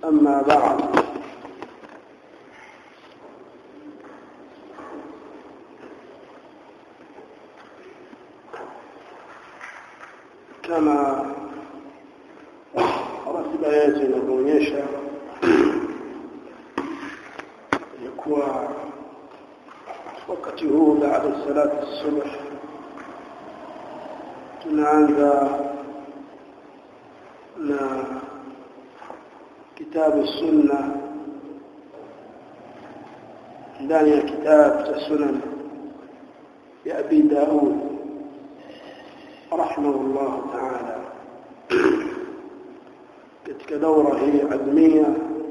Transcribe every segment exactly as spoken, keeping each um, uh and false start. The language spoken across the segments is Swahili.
أما بعد كما رتب آياتنا kuonyesha yakuwa wakati huu baada salati الصبح tunaanza na كتاب السنة ndani كتاب السنن يا أبي داود رحمه الله تعالى katika daura hii admia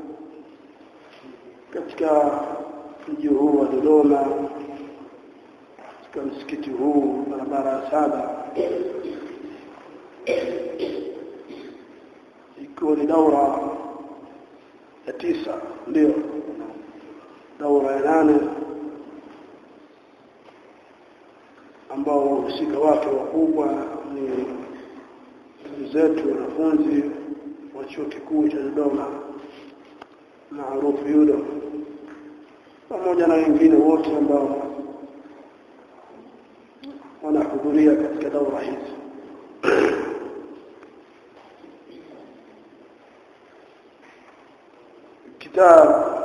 katika mji huu wa Dodoma katika msikiti huu barabara saba ikiwa ni daura ya tisa ndio daura ya nane ambao wahusika wake wakubwa ni ndugu zetu wanafunzi wa chuo kikuu cha Dodoma maarufu yudo pamoja na wengine wote ambao wanahudhuria katika daura hizi. كتاب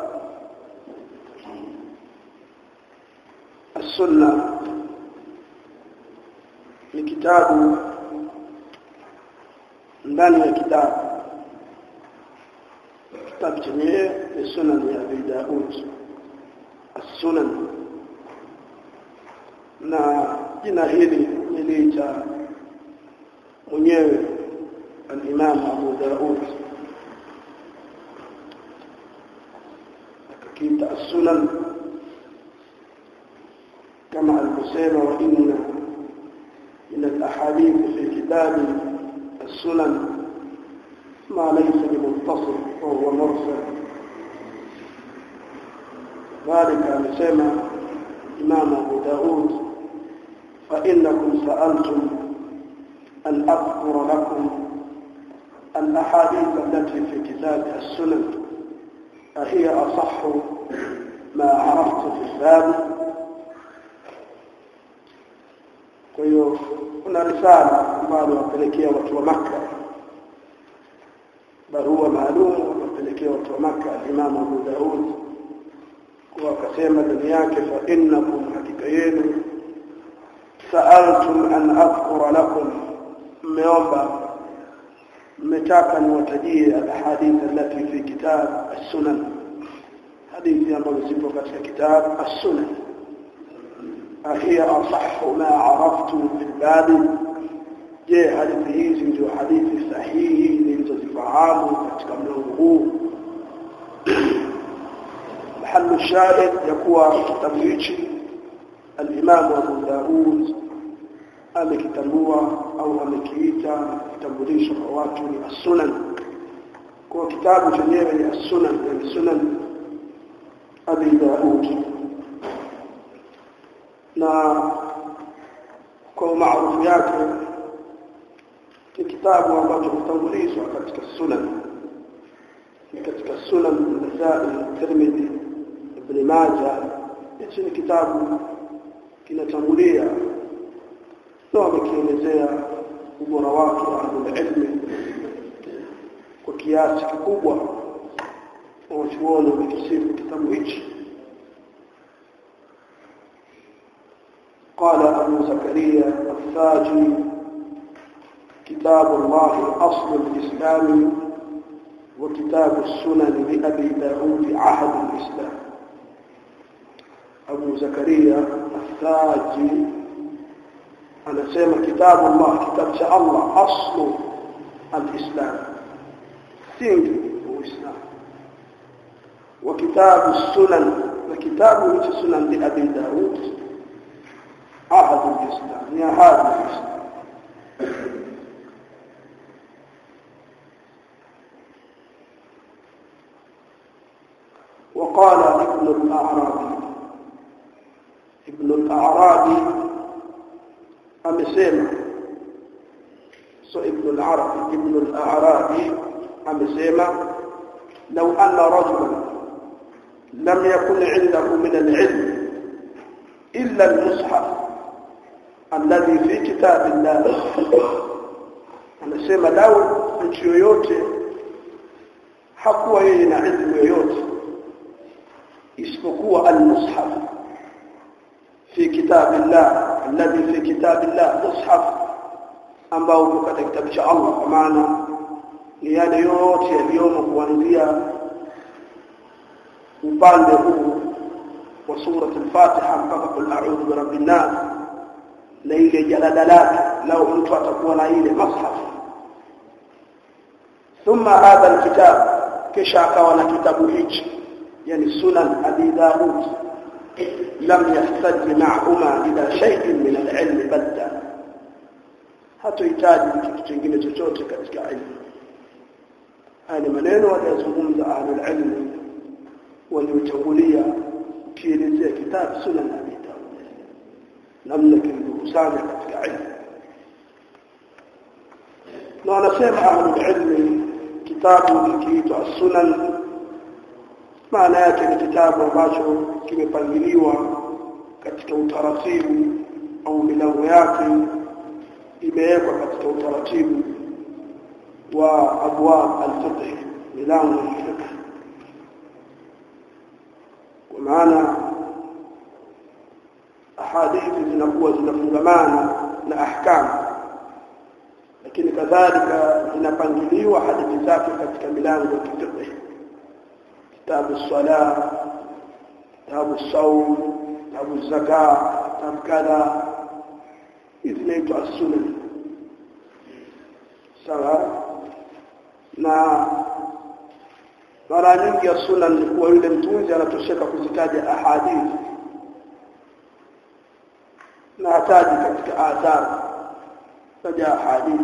السنة من كتاب ndani ya kitabu kitabu chenye Sunan ya Abi Daud As-Sunan na jina hili niliita mwenyewe al-Imam Abu Daud كتاب السنن كما المسيرة وإن من الأحاديث في كتاب السنن ما ليس بمتصل وهو مرسل ذلك مسيما إمام أبو داود فإنكم سألتم أن أذكر لكم الأحاديث التي في كتاب السنن هي أصح ما عرفت في الباب. kwa hiyo kuna risala ambayo wapelekea watu wa Makka barua maalum wapelekea watu wa Makka Imam Abu Daud kwa akasema ndani yake fa innakum hakika yenu sa'altum an adhkura lakum mmeomba mmetaka niwatajie alhadith allati fi kitab as-sunan hadithi ambazo zipo katika kitab as-sunan hiya asahhu ma araftu fil bab je hadithi hizi ndio hadithi sahihi nilizozifahamu katika mlango huu mahallu shahid yakuwa kitabu hichi al-Imam Abu Daud amekitambua au amekiita kitambulisho kwa watu ni as-sunan kwa kitabu chenyewe ni as-sunan ni sunan Abi Daud na kwa maarufu yake ni kitabu ambacho kitambulishwa katika sunan katika sunan Nasa'i Tirmidhi Ibn Majah hichi ni kitabu kinatambulia na wamekielezea ubora wake wa elimu kwa kiasi kikubwa wanachuoni wamekisifu kitabu hichi. قال أبو زكريا الثاجي كتاب الله أصل الإسلام وكتاب السنن لأبي داود عهد الإسلام. أبو زكريا الثاجي أنا سيما كتاب الله كتاب شاء الله أصل الإسلام سينجي هو إسلام وكتاب السنن وكتاب السنن لأبي داود عهد الإسلام يا هذا الإسلام. وقال ابن الأعرابي ابن الأعرابي amesema so ibn al-Arabi ibn al-Arabi amesema لو أن رجلا لم يكن عنده من العلم إلا المصحف الذي في كتاب الله anasema lau mtu yoyote hakuwa yeye na ilmu yoyote isipokuwa al-mushaf fi kitabillah alladhi fi kitabillah mushaf ambao uko katika kitabu cha Allah kwa maana ni yale yote yaliyomo kuanzia upande huu wa sura al-Fatiha mpaka kul a'udhu bi rabbin nas na ile jalala lau mtu atakuwa na ile mushaf ثم هذا الكتاب kisha akawa na kitabu hichi yani sunan abi daud lam yahtaj ma'huma ila shay'in min al-ilm badda hatohitaji kitu kingine chochote katika ilmu. Haya maneno wanayozungumza ahlul ilm waliotangulia kielezea kitabu sunan abi daud namna kilivyokusanya katika ilmu. Na wanasema ahlul ilm kitabu kiitwa Sunan maana yake ni kitabu ambacho kimepangiliwa katika utaratibu au milango yake imewekwa katika utaratibu wa abwab al-fiqh milango ya fiqh kwa maana ahadithi zinakuwa zinafungamana na ahkamu lakini kadhalika inapangiliwa hadithi zake katika milango ya fiqh kitabu sala kitabu saum kitabu zakat kitabu kadha inaitwa sunan sawa na mara nyingi ya sunan ni kwa yule mtunzi anatosheka kuzitaja ahadithi na hataji katika athar taja hadithi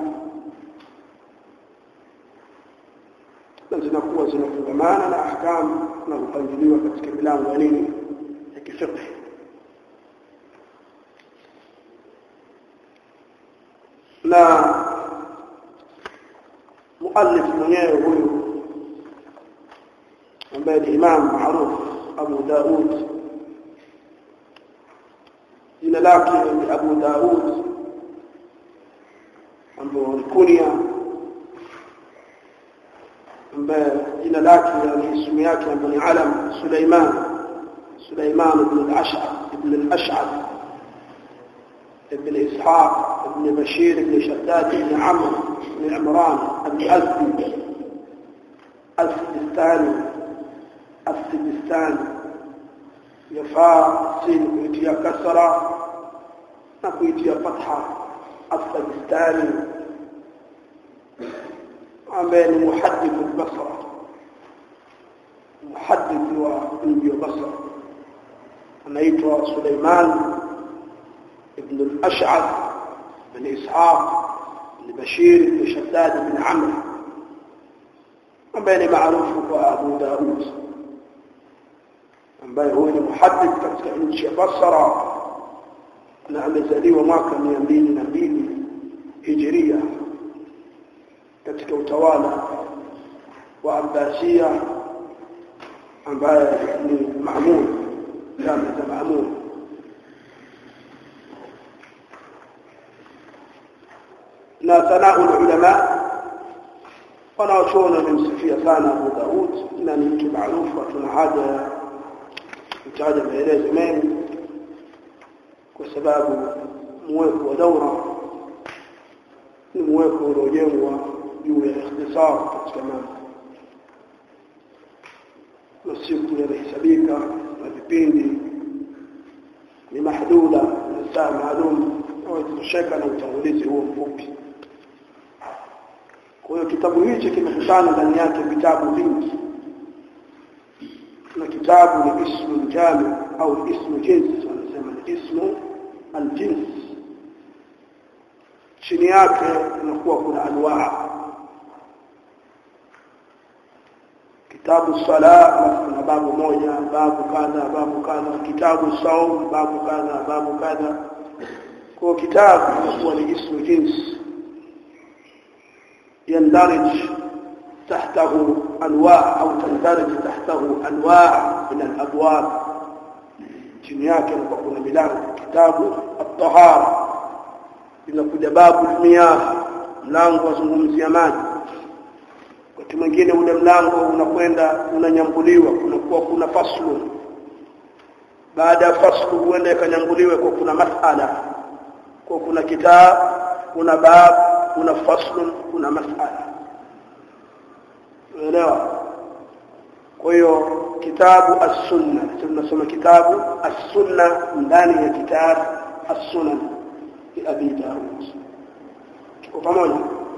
na zinakuwa zinafungamana na ahkamu na kupangiliwa katika milango ya nini ya kifiqh. Na muallif mwenyewe huyu ambaye ni imam maarufu Abu Daud jina lake ni Abu Daud ambaye kunia ambaye jina lake ni ismu yake ambaye ni Alam Suleiman Suleiman ibn al-Ash'ab ibn al-Ash'ab ibn Ishaq ibn Bashir ibn Shaddad ibn Amr ibn Imran al-Azdi al-Sistani al-Sistani yafaa sin kuitia kasra na kuitia fatha al-Sistani ambaye ni muhaddith al-Basra muhaddith wa mji wa Basra anaitwa Suleiman ibn al-Ash'ab ibn Ishaq ibn Bashir ibn Shaddad ibn Amr ambaye ni maarufu kwa Abu Daud ambaye huwa ni muhaddith katika nchi ya Basra na amezaliwa mwaka mia mbili na mbili Hijria katika utawala wa Abbasiya ambaye ni Ma'mun kama za Ma'mun. Na sanaa ulama wanaochona wamemsifia sana Abu Daud na ni mtu maarufu tuna haja kutaja maelezo mengi kwa sababu mweko wa daura ni mweko uliojengwa juu ya ikhtisar katika mambo na siku yanahesabika na vipindi ni mahduda na saa maalum au tusheka na utangulizi huo mfupi. Kwa hiyo kitabu hichi kimekusanya ndani yake vitabu vingi na kitabu ni ismu jami au ismu jins wanasema ni ismu al-jins chini yake inakuwa kuna anwaa kitabu sala na babu moja babu kadha babu kadha kitabu saum babu kadha babu kadha kwa kitabu inakuwa ni ismu jins يندرج تحته أنواع أو تندرج تحته أنواع من الأبواب جنياك نقول ملان كتاب الطهارة inakuja babu miyah mlango wazungumzia maji wakati mwingine ule mlango unakwenda unanyambuliwa kunakuwa kuna faslu baada ya faslu huenda ikanyambuliwa kwa kuna masala kwa kuna kitabu kuna bab kuna faslu kuna masala unaelewa kwa hiyo kitabu as-sunna tunasoma kitabu as-sunna ndani ya kitabu as-sunan Abi Daud kwa pamoja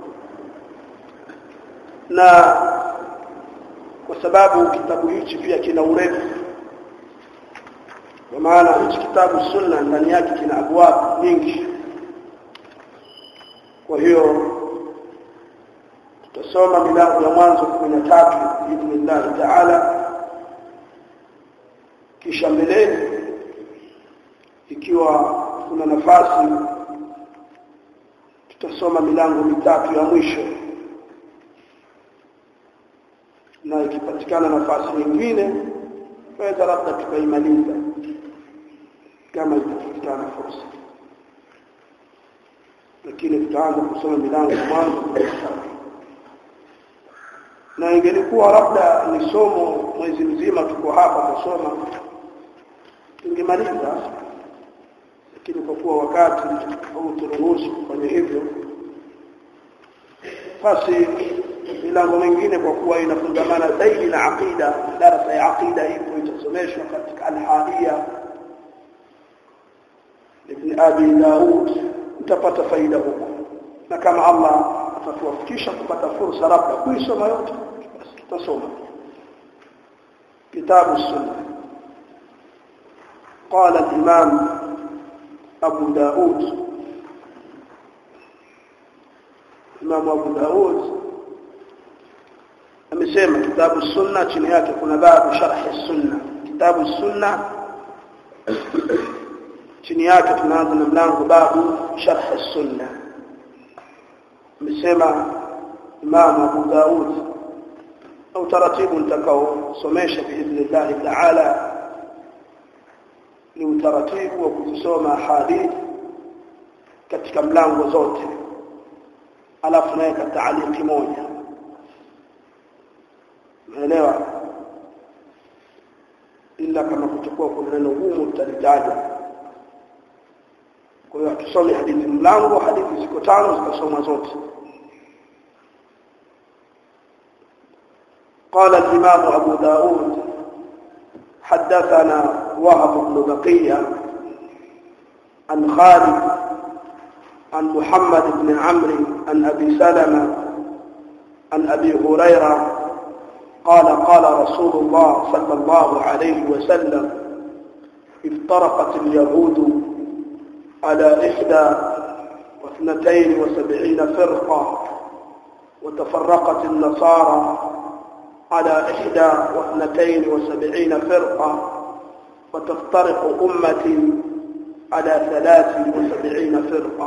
na kwa sababu kitabu hichi pia kina urefu kwa maana hichi kitabu sunna ndani yake kina abwab nyingi kwa hiyo tutasoma milango ya mwanzo kumi na tatu biidhnillah taala kisha mbeleni ikiwa kuna nafasi tutasoma milango mitatu ya mwisho na ikipatikana nafasi nyingine tunaweza labda tukaimaliza kama itapatikana fursa lakini tutaanza kusoma milango ya mwanzo na ingelikuwa labda ni somo mwezi mzima tuko hapa kusoma tungemaliza lakini kwa kuwa wakati au turuhusu kufanya hivyo basi milango mingine kwa kuwa inafungamana zaidi na aqida darasa ya aqida ipo itasomeshwa katika al-Hadiya ibn Abi Daud utapata faida huko na kama Allah atatuwafikisha kupata fursa labda kuisoma yote basi tutasoma kitabu sunna قال الإمام أبو داود إمام أبو داود أمسيما كتاب السنة تنهاك كنا باب شرح السنة كتاب السنة تنهاك تنهاك نملانه باب شرح السنة أمسيما إمام أبو داود أو ترتيب تكو سميش بإذن الله تعالى ni utaratibu wa kusoma hadithi katika mlango zote alafu naweka taaliki moja unaelewa ila kama kutakuwa kuna neno gumu tutalitaja kwa hiyo tusome hadithi mlango hadithi ziko tano zikasoma zote قال الإمام أبو داود حدثنا وهب بن بقية عن خالد عن محمد بن عمرو عن أبي سلمة عن أبي هريرة قال قال رسول الله صلى الله عليه وسلم افترقت اليهود على إحدى واثنتين وسبعين فرقة وتفرقت النصارى على إحدى واثنتين وسبعين فرقة وتفترق أمتي على ثلاث وسبعين فرقة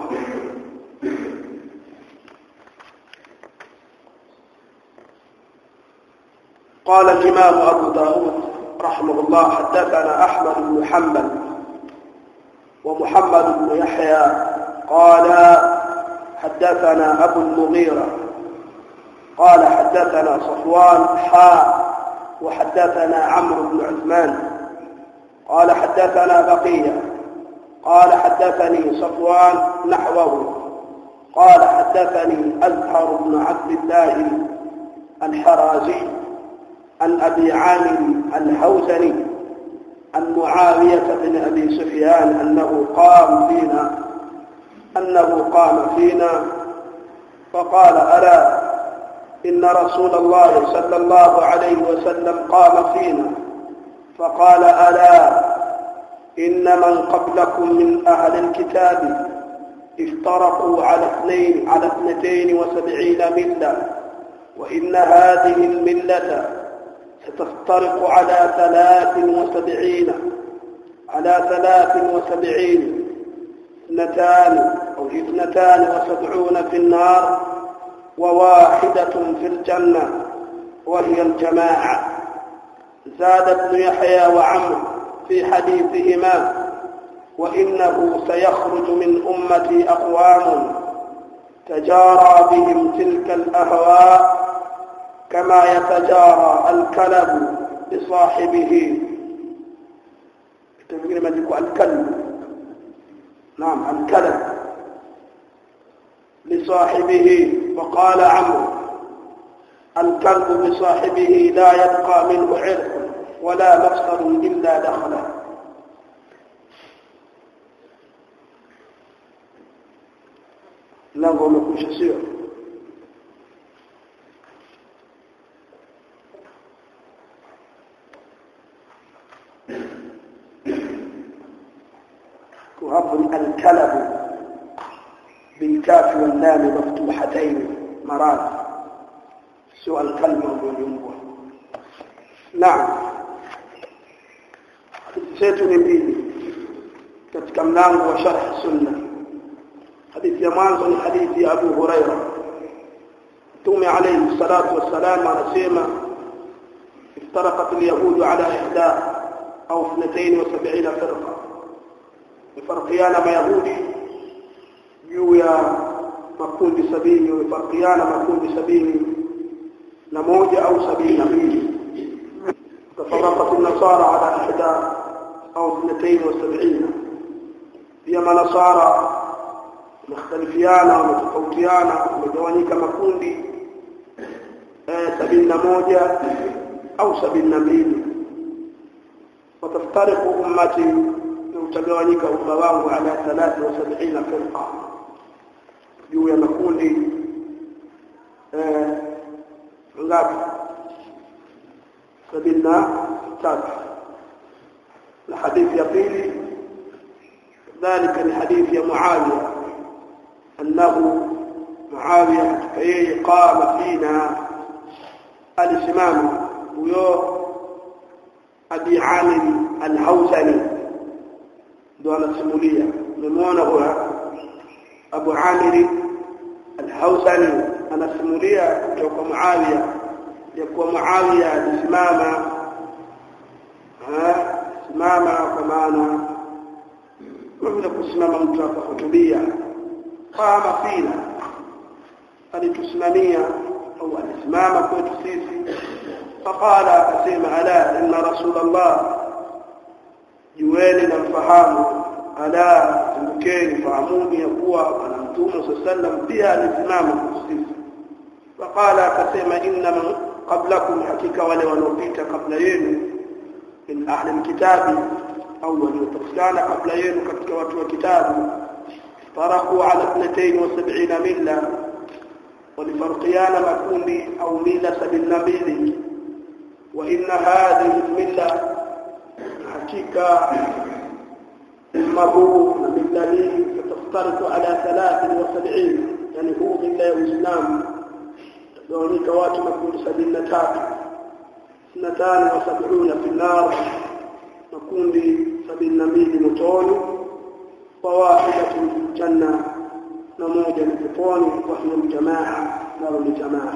قال الإمام أبو داود رحمه الله حدثنا أحمد بن حنبل ومحمد بن يحيى قال حدثنا أبو المغيرة قال حدثنا صفوان حاء وحدثنا عمرو بن عثمان قال حدثنا بقية قال حدثني صفوان نحوه قال حدثني أزهر بن عبد الله الحرازي عن أبي عامر الهوزني عن معاوية بن أبي سفيان أنه قام فينا أنه قام فينا فقال ألا إن رسول الله صلى الله عليه وسلم قام فينا فقال ألا إن من قبلكم من أهل الكتاب افترقوا على اثنين على اثنتين وسبعين ملة وإن هذه الملة ستفترق على ثلاث وسبعين على ثلاث وسبعين اثنتان أو اثنتان وسبعون في النار وواحدة في الجنة وهي الجماعة. زاد ابن يحيى وعمرو في حديثهما وإنه سيخرج من أمتي أقوام تجارى بهم تلك الأهواء كما يتجارى الكلب بصاحبه. تفكر ما يقول الكلب، نعم الكلب لصاحبه. وقال عمرو الكلب بصاحبه لا يبقى منه عرق ولا مفصل إلا دخله. lango umekwisha sio? kuhabu al-kalb بالكاف واللام مفتوحتين مرات سوى الكلمة والينبوة. نعم سيتني بي katika mlango wa sharh sunna. hadithi ya mwanzo ni hadithi ya Abu Huraira. Mtume alayhi salatu wassalam anasema iftaraqat al-yahud ala ihda au اثنتين وسبعين فرقه. ifarqiana mayahudi juu ya makundi sabini, wamefarkiana makundi sabini na moja au sabini na mbili. tafarraqat an-nasara ala ihda au اثنتين وسبعين. pia manasara mختلفiana, wametofautiana, wamegawanyika makundi eh sabini na moja au sabini na mbili. wataftariqu ummati, utagawanyika umma wangu ala ثلاثة وسبعين firqa, juu ya makundi eh ngapi? sabini na tatu. na hadithi ya pili ذلك الحديث يا معاوية أنه معاوية كي قام فينا الإمام ويو أبي عامر الهوسني دون السمولية نمونه هو أبو عامر الهوسني أنا السمولية يكون معاوية يكون معاوية الإمام ها إمام كمانا ومن kusimama mtu akahutubia kama fina alitusimamia au alisimama kwetu sisi. faqala akasema ala inna rasulullah, jueni na mfahamu, ala tumbukeni fahamuni ya kuwa ana mtume sallam pia alisimama kwetu sisi. faqala akasema inna man qablakum, hakika wale wanaopita kabla yenu, min ahli alkitabi au waliopatikana kabla yenu katika watu wa kitabu, farahu ala اثنتين وسبعين milla, walifarqiana makundi au mila sabini na mbili. wa inna hadhihi milla, hakika umma huu na milla hii taftariqu ala ثلاثة وسبعين, yani huu milla ya Uislamu tagawanyika watu makundi sabini na tatu. اثنتان وسبعون في النار, makundi sabini na mbili motoni, wa wahidatu janna, na moja ni peponi, wa hiya jamaa, na ni jamaa.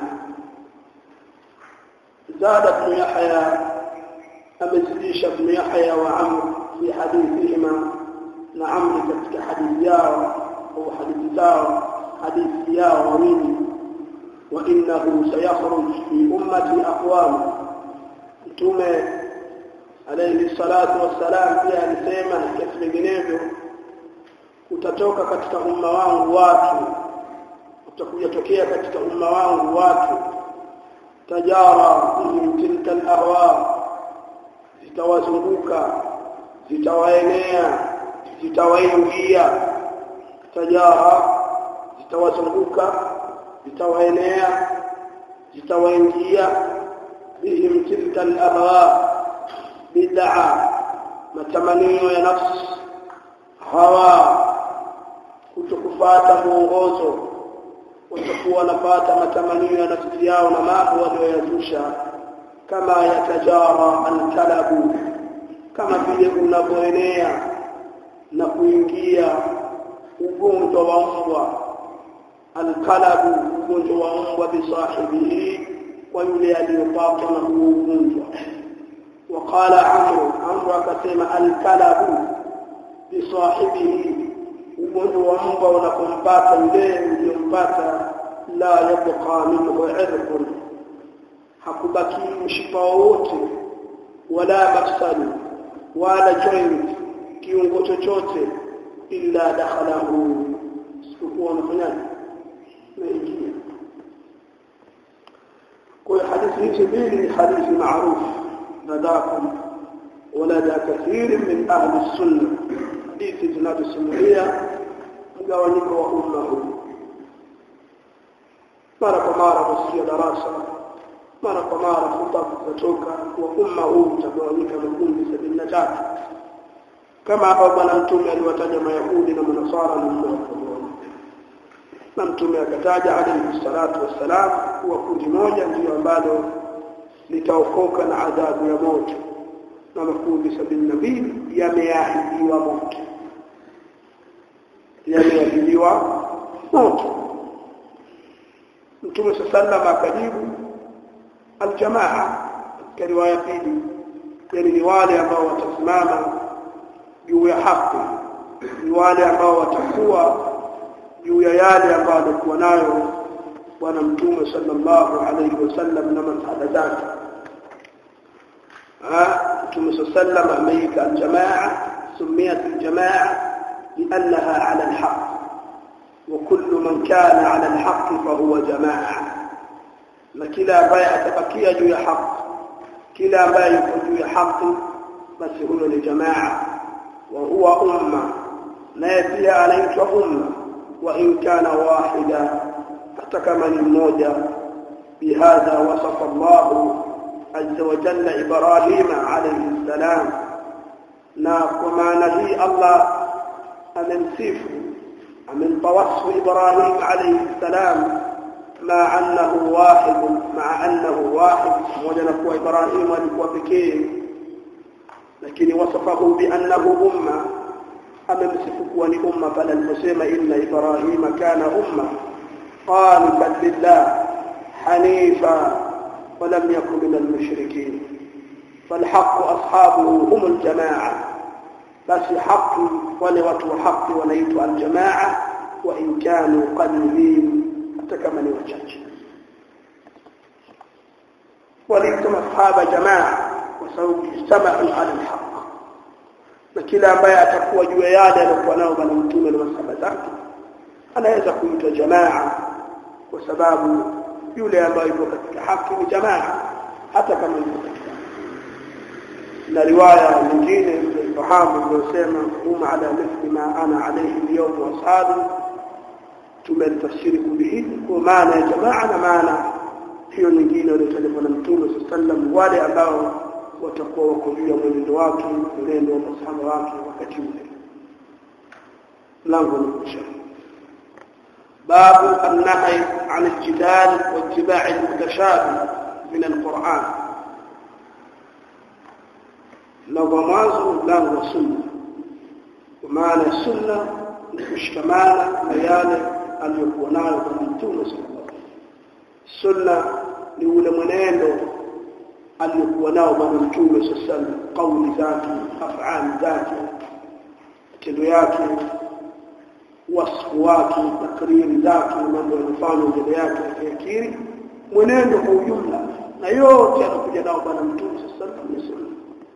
زاد ابن يحيى أمزيش ابن يحيى وعمر في حديثهما، نعم كتك حديث ياو أو حديث تاو حديث ياو وميني. وإنه سيخرج في أمتي أقوام، mtume alayhi salatu wassalam pia alisema kitu vinginevyo, utatoka katika umma wangu watu, utakuja tokea katika umma wangu watu, tajara bihim tilka al-ahwa, zitawazunguka, zitawaenea, zitawaingia. tajara zitawazunguka, zitawaenea, zitawaingia. bihim tilka al-ahwa, bid'a, matamanio ya nafsi, hawa, kutokufuata mwongozo, watakuwa wanapata matamanio ya nafsi yao na mambo waliyozusha. kama yatajara al-kalabu, kama vile unavyoenea na kuingia ugonjwa wa mbwa. al-kalabu, ugonjwa wa mbwa, bisahibihi, kwa yule aliyopatwa na huo ugonjwa. وقال عمرو عمرو akasema al-kalabu bi sahibihi, ugonjwa wa mbwa unapompata yule uliyompata, la yabqa minhu irqun, hakubaki mshipa wote, wala mafsadu wala joint, kiungo chochote, illa dakhalahu, sikuwa unafanyaje naingia. Kwa hadithi hizi mbili hadithi maarufu نداكم ولدى كثير من أهل السنة حديث جناب السنية مقاونيك وأمه مرق مارا بسيء دراسة مرق مارا خطب فتوكا وأمه تقاونيك مقوم بسبيل النجاة كما أولا نمتمي الوتجم يهودنا من نصارى لله نمتمي كتاج عليه الصلاة والسلام وكل موجة في عباده litaokoka na adhabu ya moto, na makundi sabini na mbili yameahidiwa moto, yameahidiwa moto. Mtume sallallahu akajibu aljamaa katika riwaya pili, yani ni wale ambao watasimama juu ya haki, ni wale ambao watakuwa juu ya yale ambayo alikuwa nayo bwana Mtume sallallahu alayhi wasallam na masahaba zake. Mtume sallallahu ameita aljamaa, sumiyat aljamaa liannaha ala alhaq, wa kullu man kana ala alhaq fa huwa jamaa, na kila ambaye atabakia juu ya haki, kila ambaye yuko juu ya haki, basi huyo ni jamaa, wa huwa umma, na pia anaitwa umma, wa in kana wahida, hata kama ni mmoja. Bihadha wasafa Allah azza wa jalla Ibrahim alayhi salam, na kwa maana hii Allah amemsifu, amempawasfu Ibrahim alayhi salam ma annahu wahid, ma annahu wahid, mmoja na kuwa Ibrahim alikuwa pekee, lakini wasafahu bi annahu umma, amemsifu kuwa ni umma pale aliposema inna Ibrahim kana umma قانتا لله حنيفا ولم يكن من المشركين. فالحق أصحابه هم الجماعة، بس حق ولوتوا حق وليتوا الجماعة وإن كانوا قليلين أتكمن وجاج. وليتم أصحاب جماعة وسوف اجتمعوا على الحق، لكلا ما يتقوى جويادا لقوا نوبا نمتون المسابة anaweza kuitwa jamaa kwa sababu yule ambaye yuko katika haki ni jamaa, hata kama yuko katika. Na riwaya nyingine tunafahamu inasema hum ala mithli ma ana alayhi al-yawm wa ashabi, tumetafsiri kubihi kwa maana ya jamaa, na maana hiyo nyingine iliyotajwa na Mtume sallallahu, wale ambao watakuwa wako juu ya mwenendo wake, mwenendo wa masahaba wake wakati ule. Mlango ni mshahara. باب النهي عن الجدال واتباع المتشابه من القرآن. نظمازه لان وسنة، ومعنى السنة مشتمالة ميالة أن يكون نعرف من تونس. السنة لأولى منينه أن يكون نعرف من تونس السنة، قول ذاته، أفعال ذاته، تلوياته، wasfu wake, takriri zake, mambo yanafanywa mbele yake yakiri mwenendo kwa ujumla, na yote anakuja nao bwana Mtume sallallahu alaihi wasallam.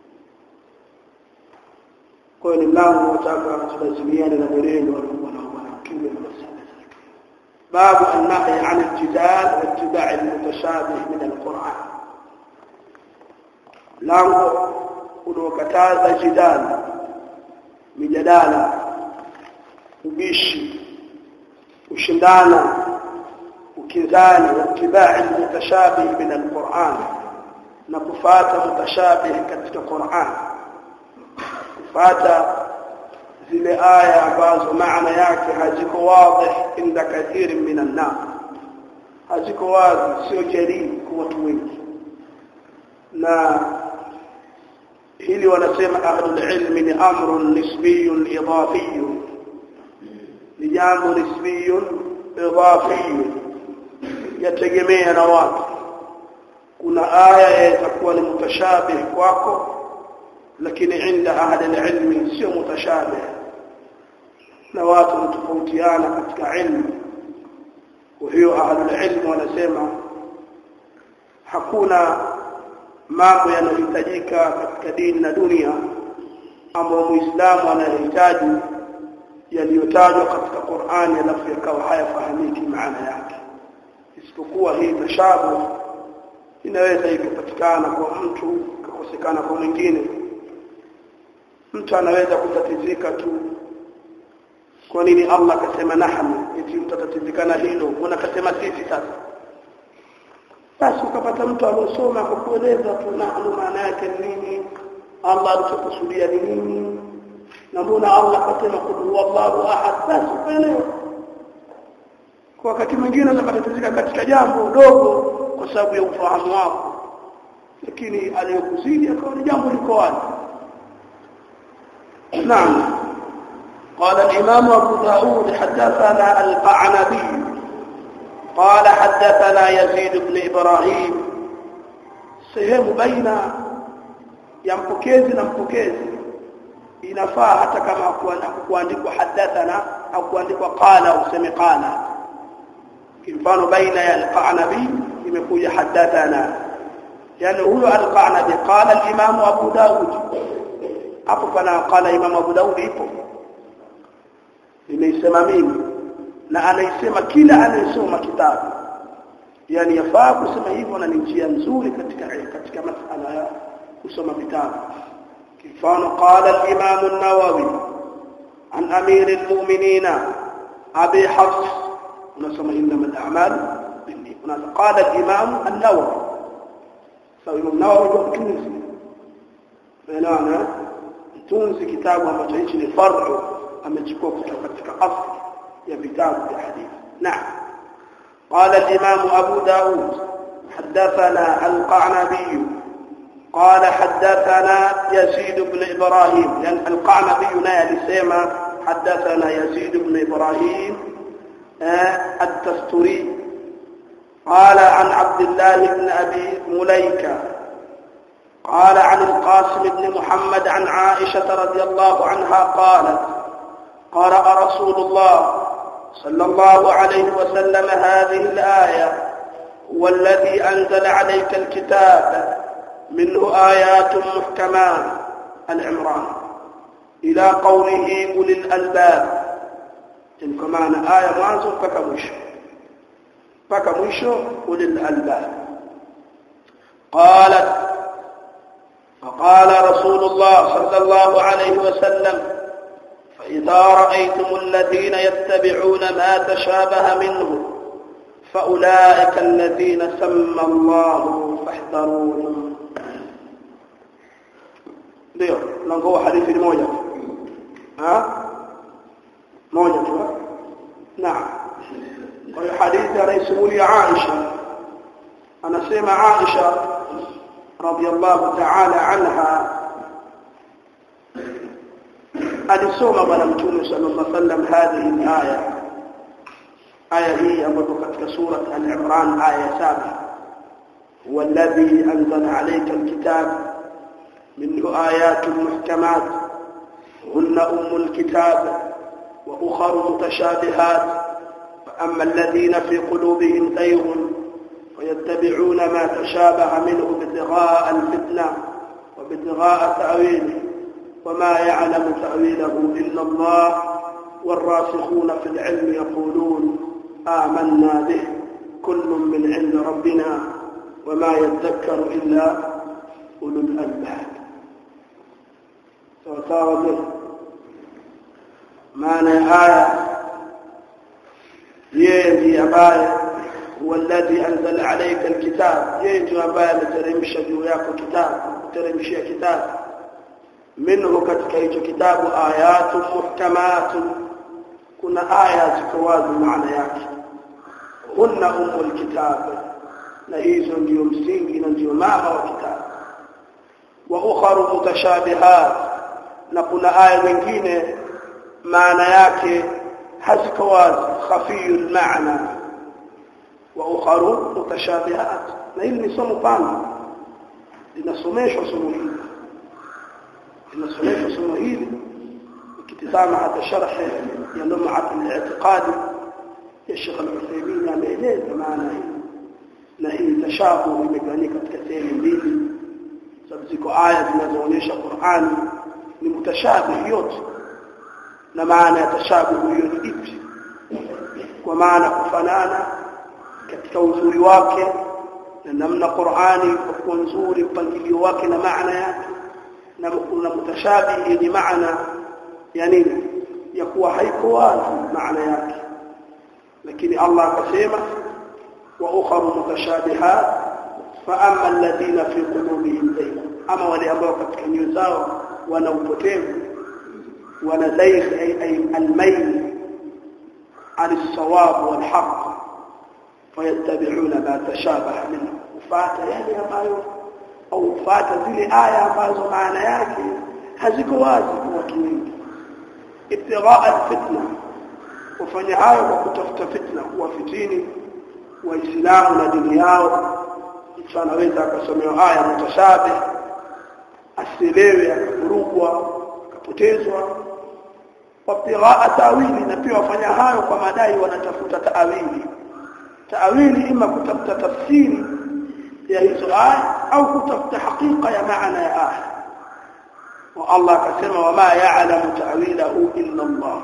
Kwa hiyo ni mlango unataka tulazimiane na mwenendo alikuwa nao bwana Mtume sallallahu alaihi wasallam. Babu an-nahy 'an al-jidal wa ittiba' al-mutashabih min al-Qur'an. Lango unaokataza jidal, mijadala, ubishi, ushindana, ukinzani, wattibai mutashabih min al-Qur'an, na kufuata mutashabih katika Qur'an, kufuata zile aya ambazo maana yake haziko wazi inda kathiri min an-nas, haziko wazi, sio jari kwa watu wengi. Na hili wanasema ahlul ilmi ni amrun nisbiyun idafiyun, ni jambo nisbiyun idafiyun, yategemea na watu. kuna aya itakuwa ni mutashabih kwako lakini inda ahli alilmi sio mutashabih na watu mtofautiana katika ilmu kwa hiyo ahli alilmi wanasema hakuna mambo yanayohitajika katika dini na dunia ambayo muislamu anahitaji yaliyotajwa katika Qur'ani alafu yakawa hayafahamiki maana yake isipokuwa hii tashabuh inaweza ikapatikana kwa mtu kukosekana kwa mwingine mtu anaweza kutatizika tu kwa nini Allah akasema nahnu eti mtatatizikana hilo unakasema sisi sasa basi ukapata mtu aliyosoma kwa kueleza tu nahnu maana yake nini Allah alichokusudia ni nini na mbona Allah akasema kul huwallahu ahad basi ukaelewa kwa wakati mwingine unapatatizika katika jambo dogo kwa sababu ya ufahamu wako lakini aliyokuzidi akawa ni jambo liko wazi naam قال الإمام أبو داود حدثنا القعنبي قال حدثنا يزيد بن إبراهيم سهم بين يمبكيزي نمبكيزي inafaa hata kama kuandikwa hadathana au kuandikwa qala au sema qala mfano baina ya al-Qanabi imekuja hadathana yani huyo al-Qanabi qala al-Imam Abu Daud hapo pana qala Imam Abu Daud ipo nimeisema mimi na anaisema kila anayesoma kitabu yani yafaa kusema hivyo na ni njia nzuri katika katika masala ya kusoma vitabu mfano qala al-Imam an-Nawawi an amir al-mu'minin Abi Hafs unasoma inma al-a'mal binni unasoma qala al-Imam an-Nawawi sawa Imam Nawawi ndio mtunzi maana mtunzi kitabu ambacho hichi ni far'u amechukua kutoka katika asli ya vitabu vya hadithi naam qala al-Imam Abu Daud حدثنا القعنبي قال حدثنا يزيد بن إبراهيم يعني القعنبي نال سيما حدثنا يزيد بن إبراهيم التستري قال عن عبد الله بن أبي مليكة قال عن القاسم بن محمد عن عائشة رضي الله عنها قالت قرأ رسول الله صلى الله عليه وسلم هذه الآية والذي أنزل عليك الكتاب منه آيات محكمات العمران إلى قوله أولي الألباب تلك معنى آية معنى فكمش فكمش أولي الألباب قالت فقال رسول الله صلى الله عليه وسلم فإذا رأيتم الذين يتبعون ما تشابه منه فأولئك الذين سمى الله فاحذروهم ndio lango hadithi ni moja ha moja tu naam kwa hiyo hadithi anaisimulia Aisha anasema Aisha radhiyallahu ta'ala anha alisoma bwana mtume sallallahu alaihi wasallam hadhihi aya aya hii ambayo katika sura al-Imran aya saba والذي أنزل عليك الكتاب منه آيات محكمات هن أم الكتاب وأخر متشابهات فأما الذين في قلوبهم زيغ فيتبعون ما تشابه منه ابتغاء الفتنة وابتغاء تأويله وما يعلم تأويله إلا الله والراسخون في العلم يقولون آمنا به كل من عند ربنا وما يذكر إلا أولو الألباب وتاوذ معنى آية يجي أبايا هو الذي أنزل عليك الكتاب يجي أبايا لترمش جوياك كتاب ترمش كتاب منه كتكيت كتاب آيات محكمات كنا آيات كواز معنى ياك هن أم الكتاب نهيز اليوم سنجي نجي معها وكتاب وأخر متشابهات نقول آية مengine maana yake haziko wazi khafi المعنى وأخر متشابهات na hili ni somo pana linasomeshwa somo hili linasomeshwa somo hili ukitazama hata sharh ya lum'at al-i'tiqad ya Sheikh Al-Uthaymeen ameeleza maana hii na hii tashabuh imegawanyika katika sehemu mbili sababu ziko aya zinazoonyesha Qur'an ni mutashabih yote na maana ya tashabuh hiyo ni ipi kwa maana kufanana katika uzuri wake na namna Qur'ani kwa nzuri mpangilio wake na maana yake na kuna mutashabih ni maana ya nini ya kuwa haiko wazi maana yake lakini Allah akasema wa ukharu mutashabihat fa amma alladhina fi qulubihim zayg ama wale ambao katika nyoyo zao wana upotevu wana zayg ay ay almayl an as-sawab wal haqq fayattabi'una ma tashabaha minhu ufata yale ambayo au ufata zile aya ambazo maana yake haziko wazi kwa watu wengi ibtigha al-fitna kufanya hayo kwa kutafuta fitna kuwafitini waislamu na dini yao mtu anaweza akasomea aya mutashabih asielewe akavurugwa akapotezwa ibtigha tawili na pia wafanya hayo kwa madai wanatafuta taawili taawili ima kutafuta tafsiri ya hizo aya au kutafuta hakika ya maana ya aya wa Allah akasema wama ya'lamu ta'wilahu illa Allah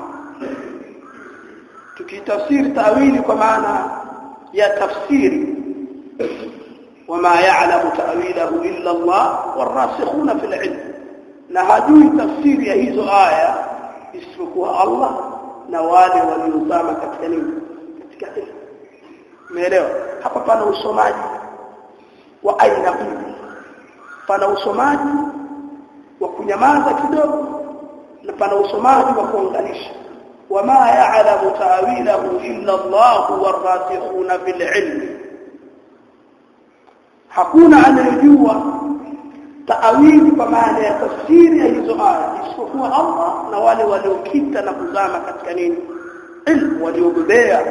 tukitafsiri ta'wili kwa maana ya tafsiri wama ya'lamu ta'wilahu illa Allah warasikhuna fil ilm na hajui tafsiri ya hizo aya isipokuwa Allah na wale waliozama katika nini katika ilmu umeelewa hapa pana usomaji wa aina mbili pana usomaji wa kunyamaza kidogo na pana usomaji wa kuunganisha wama ya'lamu ta'wilahu illa Allah warasikhuna fil ilm hakuna anayejua ta'wili kwa maana ya tafsiri ya hizo aya isipokuwa Allah na wale waliokita na kuzama katika nini ilmu waliobebea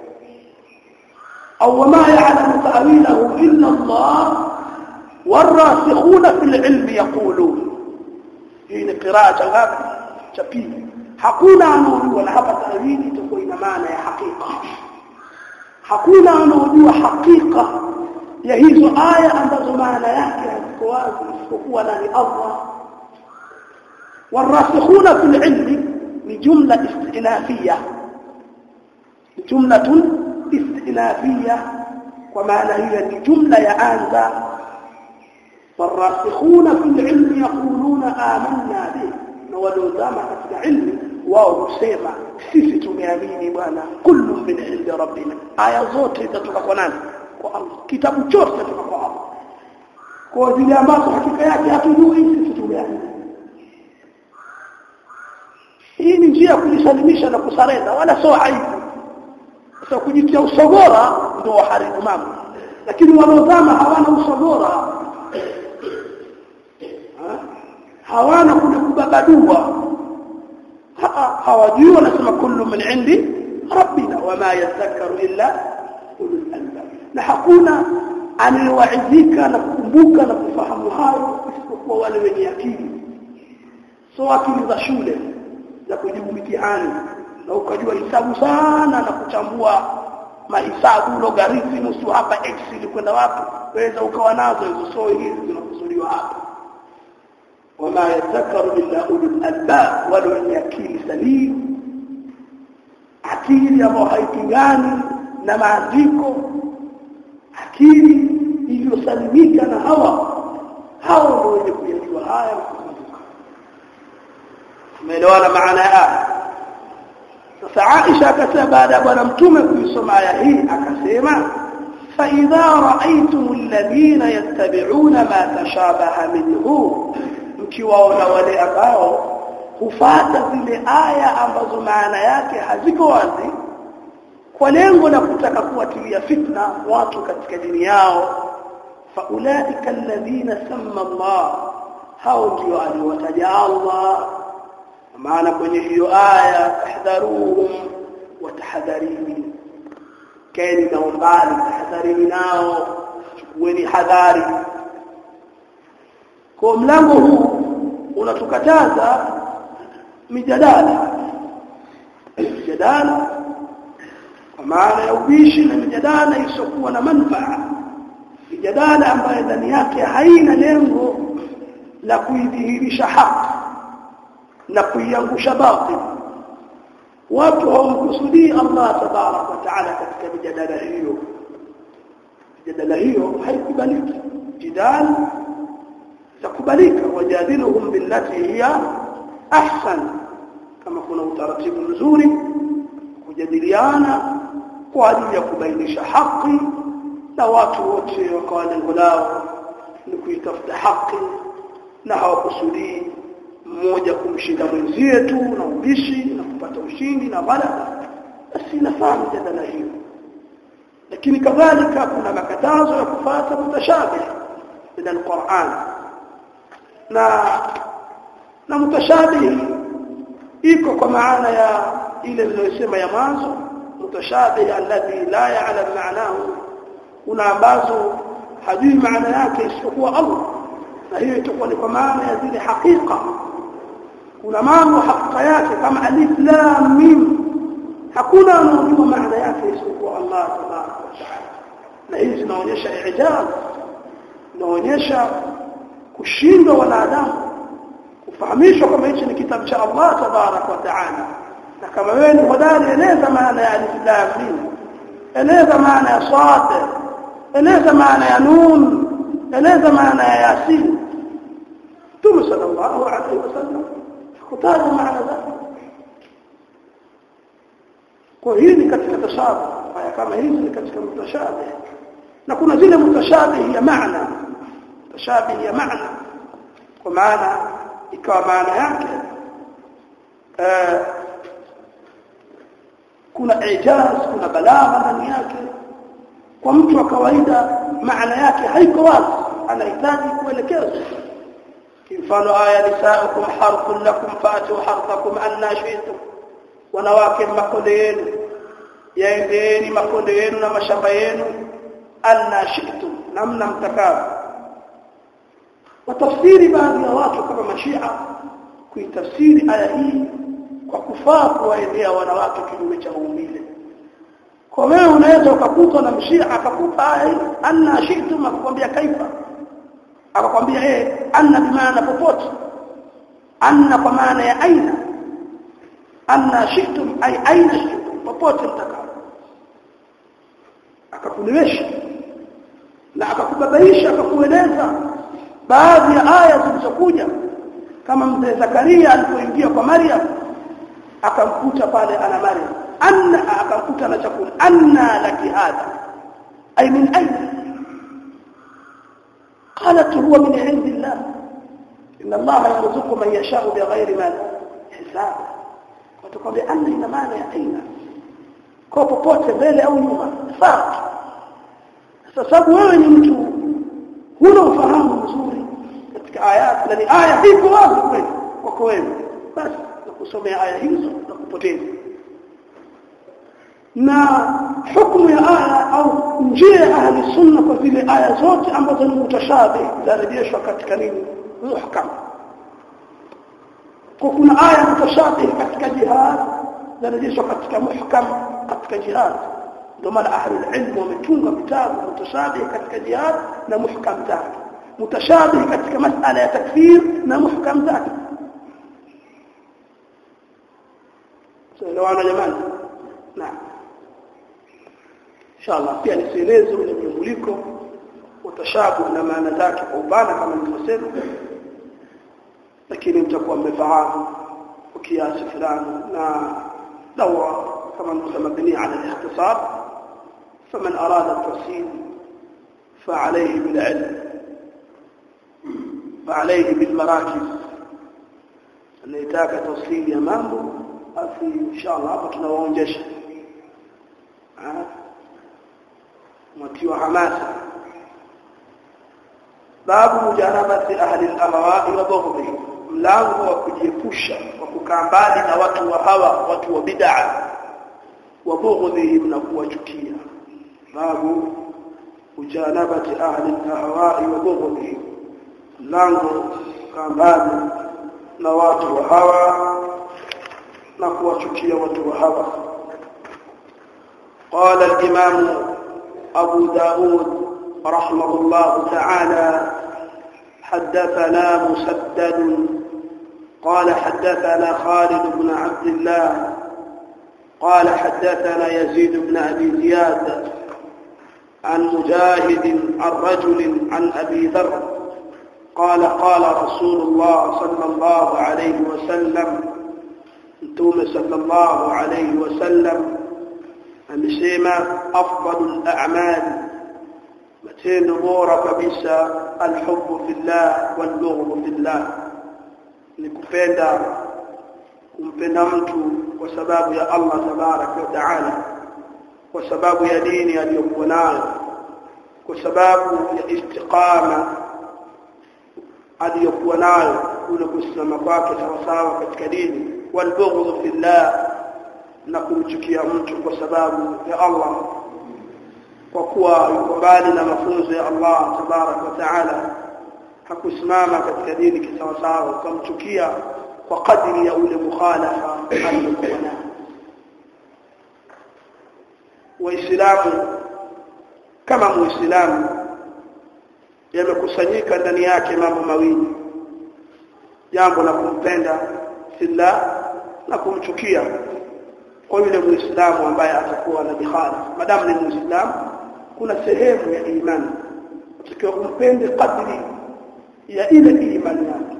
au wama ya'lamu ta'wilahu illa Allah warasikhuna fil ilm yaqulun hii ni qiraa changapi cha pili hakuna anayejua na hapa ta'wili itakuwa ina maana ya hakika hakuna anayejua hakika ya hizo aya ambazo maana yake haziko wazi isipokuwa nani Allah warasikhuna fil ilmi ni jumla istinafiyya jumlatun istinafiyya kwa maana hiyo ni jumla ya anza warasikhuna fil ilmi yaquluna amanna bihi na waliozama katika ilmi wao husema sisi tumeamini bwana kullu min indi rabbina aya zote zitatoka kwa nani kwa Allah kitabu chote kutoka kwa Allah kwa zile ambazo hakika yake hatujui sisi tumeamini hii ni njia kujisalimisha na kusarenda wala sio aibu sasa kujitia usogora ndio waharibu mambo lakini wanaozama hawana usogora ha? hawana kule kubabadua hawajui wanasema kullu min indi rabbina wama yadhakkaru illa ulul albab na hakuna anayewaidhika na kukumbuka na kufahamu hayo isipokuwa wale wenye akili so akili za shule za kujibu mitihani na ukajua hisabu sana na kuchambua mahesabu logarithm sio hapa x ilikwenda wapi waweza ukawa nazo hizo so hizi zinakusudiwa hapa wama yadhakkaru illa ulul albab wale wenye akili salim akili ambayo haipingani na maandiko akili iliyosalimika na hawa hao ndio wenye kujua haya kukumbuka umeelewana maana ya sasa Aisha akasema baada ya bwana mtume kuisoma aya hii akasema fa idha ra'aytum alladhina yattabi'una ma tashabaha minhu mkiwaona wale ambao hufuata zile aya ambazo maana yake haziko wazi kwa lengo la kutaka kuwatilia fitna watu katika dini yao fa ulaika alladhina samma Allah hao ndio aliwataja Allah maana kwenye hiyo aya tahdharuhum wa tahadharini kaeni na umbali tahadharini nao weni hadhari. Kwa mlango huu unatukataza mijadala mijadala kwa maana ya ubishi na mijadala isiyokuwa na manufaa, mijadala ambayo ndani yake haina lengo la kuidhihirisha haki na kuiangusha batil. Watu hawamkusudii Allah tabarak wa taala katika mijadala hiyo. Mijadala hiyo haikubaliki. Jidal takubalika, wajadiluhum billati hiya ahsan, kama kuna utaratibu mzuri kujadiliana kwa ajili ya kubainisha haki na watu wote wakawa lengo lao ni kuitafuta haki na hawakusudii mmoja kumshinda mwenzie tu na ubishi na kupata ushindi na balaa. Basi nafahamu jadala hiyo, lakini kadhalika kuna makatazo ya kufuata mutashabih min al-Qur'an, na na mutashabih iko kwa maana ya ile niliyosema ya mwanzo, mutashabih alladhi la ya'lam ma'nahu, kuna ambazo hajui maana yake isipokuwa Allah, na hiyo itakuwa ni kwa maana ya zile hakika. Kuna mambo hakika yake kama alif lam mim hakuna anayejua maana yake isipokuwa Allah tabaraka wa taala, na hizi zinaonyesha ijaz, zinaonyesha kushindwa wanadamu kufahamishwa kama hichi ni kitabu cha Allah tabaraka wa taala. Na kama wewe ni hodari, eleza maana ya alif lam mim, eleza maana ya sad, eleza maana ya nun, eleza maana ya yasin. Mtume sallallahu alaihi wasallam kutaja maana zake. Kwa hiyo ni katika tashabih, haya kama hizi ni katika mutashabih. Na kuna zile mutashabih ya maana, mutashabih ya maana kwa maana ikawa maana yake eh kuna ijaz, kuna balagha ndani yake. Kwa mtu wa kawaida maana yake haiko wazi, anahitaji kuelekezwa. Mfano aya nisaukum harfun lakum fa'tu harfakum anna shi'tum, wanawake makonde yenu, yaendeni makonde yenu na mashamba yenu anna shi'tum, namna mtakavyo. Watafsiri baadhi ya watu kama mashia kuitafsiri aya hii kwa kufaa kuwaendea wanawake kinyume cha maumbile. Kwa wewe unaweza ukakuta na mshia akakupa aya hii anna shi'tum, akakwambia kaifa, akakwambia eh anna bimaana popote, anna kwa maana ya aina, anna shi'tum ay aina shi'tum, popote mtakao. Akakuelewesha na akakubabaisha, akakueleza baadhi ya aya zilizokuja, kama mzee Zakaria alipoingia kwa Maryam akamkuta pale ana Maryam, anna akamkuta na chakula, anna laki hadha ay min aina, قالت هو من عند الله إن الله يرزق من يشاء بغير ما حساب. وتقول بأن إن معنى يأتينا kwa popote mbele au nyuma sawa. Sasa wewe ni mtu huna ufahamu mzuri katika aya, na ni aya hii kwa wazi kweli kwa wewe, basi kusomea aya hizo na kupoteza. Na hukumu ya aya au njia ya ahli sunna kwa zile aya zote ambazo ni mutashabih zarejeshwa katika nini? Muhkam. Kwa kuna aya mutashabih katika jihad zarejeshwa katika muhkam katika jihad. Ndio maana ahli ilmu wametunga vitabu mutashabih katika jihad na muhkam zake, mutashabih katika masala ya takfir na muhkam zake. Sawa jamani? Naam. Inshallah pia nisieleze ule mjumuliko utashabu na maana zake kwa upana kama nilivyosema, lakini mtakuwa mmefahamu kwa kiasi fulani. Na dawa kama nilivyosema bini ala al-ikhtisar, faman arada at-tafsil فعليه بالعلم فعليه بالمراكز اللي يتاك تفصيل يا mambo. Basi inshallah hapa tunawaonjesha mtiwa hamasa. Babu mujarabati ahli al-ahwa wa bughdi, mlango wa kujiepusha wa kukaa mbali na watu wa hawa, watu wa bid'a, wa bughdhihim na kuwachukia. Babu mujanabati ahli al-ahwa'i wa bughdihi lango kambani na watu wa hawa na kuwachukia watu wa hawa. قال الإمام أبو داود رحمه الله تعالى حدثنا مسدد قال حدثنا خالد بن عبد الله قال حدثنا يزيد بن أبي زياد عن مجاهد عن رجل عن أبي ذر قال قال رسول الله صلى الله عليه وسلم انتم صلى الله عليه وسلم amesema afdalul a'mal matendo bora kabisa alhubbu fillah walbughdu fillah ni kupenda kumpenda mtu kwa sababu ya Allah tabaraka wa taala kwa sababu ya dini aliyokuwa nayo kwa sababu ya istiqama aliyokuwa nayo kule kusimama kwake sawa sawa katika dini walbughdu fillah na kumchukia mtu kwa sababu ya Allah kwa kuwa yuko mbali na mafunzo ya Allah tabarak wa taala hakusimama katika dini kisawa sawa kumchukia kwa kadri ya ule mukhalafa aliyokuwa nayo. Waislamu kama muislamu yamekusanyika ndani yake mambo mawili, jambo la kumpenda fillah na kumchukia kwa yule muislamu ambaye atakuwa na bihara. Madamu ni muislamu kuna sehemu ya imani tukiwa kumpende kadri ya ile imani yake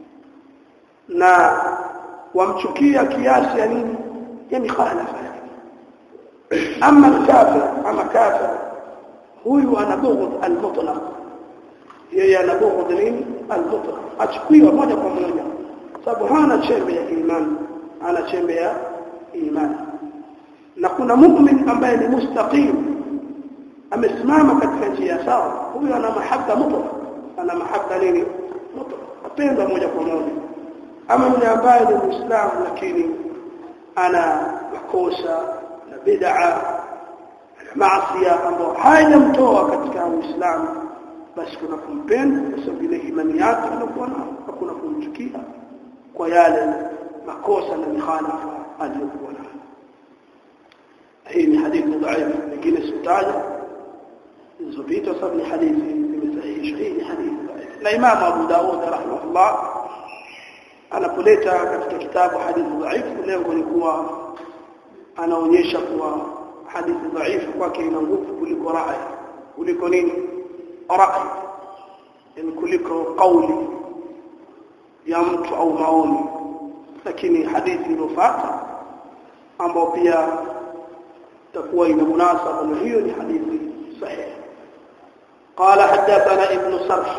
na wamchukia kiasi ya nini ya mikhalafa. Ama kafir ama kafir huyu anabughd al-mutlaq, yeye anabughd nini al-mutlaq, achukiwa moja kwa moja sababu hana chembe ya imani, ana chembe ya imani. Na kuna mu'min ambaye ni mustaqim amesimama katika njia sawa, huyo ana mahabba mutlaq, ana mahabba nini mutlaq, apenda moja kwa moja. Ama yule ambaye ni muislamu lakini ana makosa na bid'a na maasi ambayo hayamtoa katika uislamu, basi kuna kumpenda kwa sababu ile imani yake inakuwa nayo, hakuna kumchukia kwa yale makosa na mikhalafa aliyokuwa nayo. Hii ni hadithi dhaifu, lakini sitaja zopita sababu ni hadithi imesahihisha. Hii ni hadithi dhaifu. Na Imam Abu Daud rahimahullah anapoleta katika kitabu hadithi dhaifu, lengo ni kuwa anaonyesha kuwa hadithi dhaifu kwake ina nguvu kuliko rai, kuliko nini rai, yani kuliko kauli ya mtu au maoni. Lakini hadithi iliyofuata ambayo pia تقوى مناسبة هي لحديث صحيح. قال حدثنا ابن صرح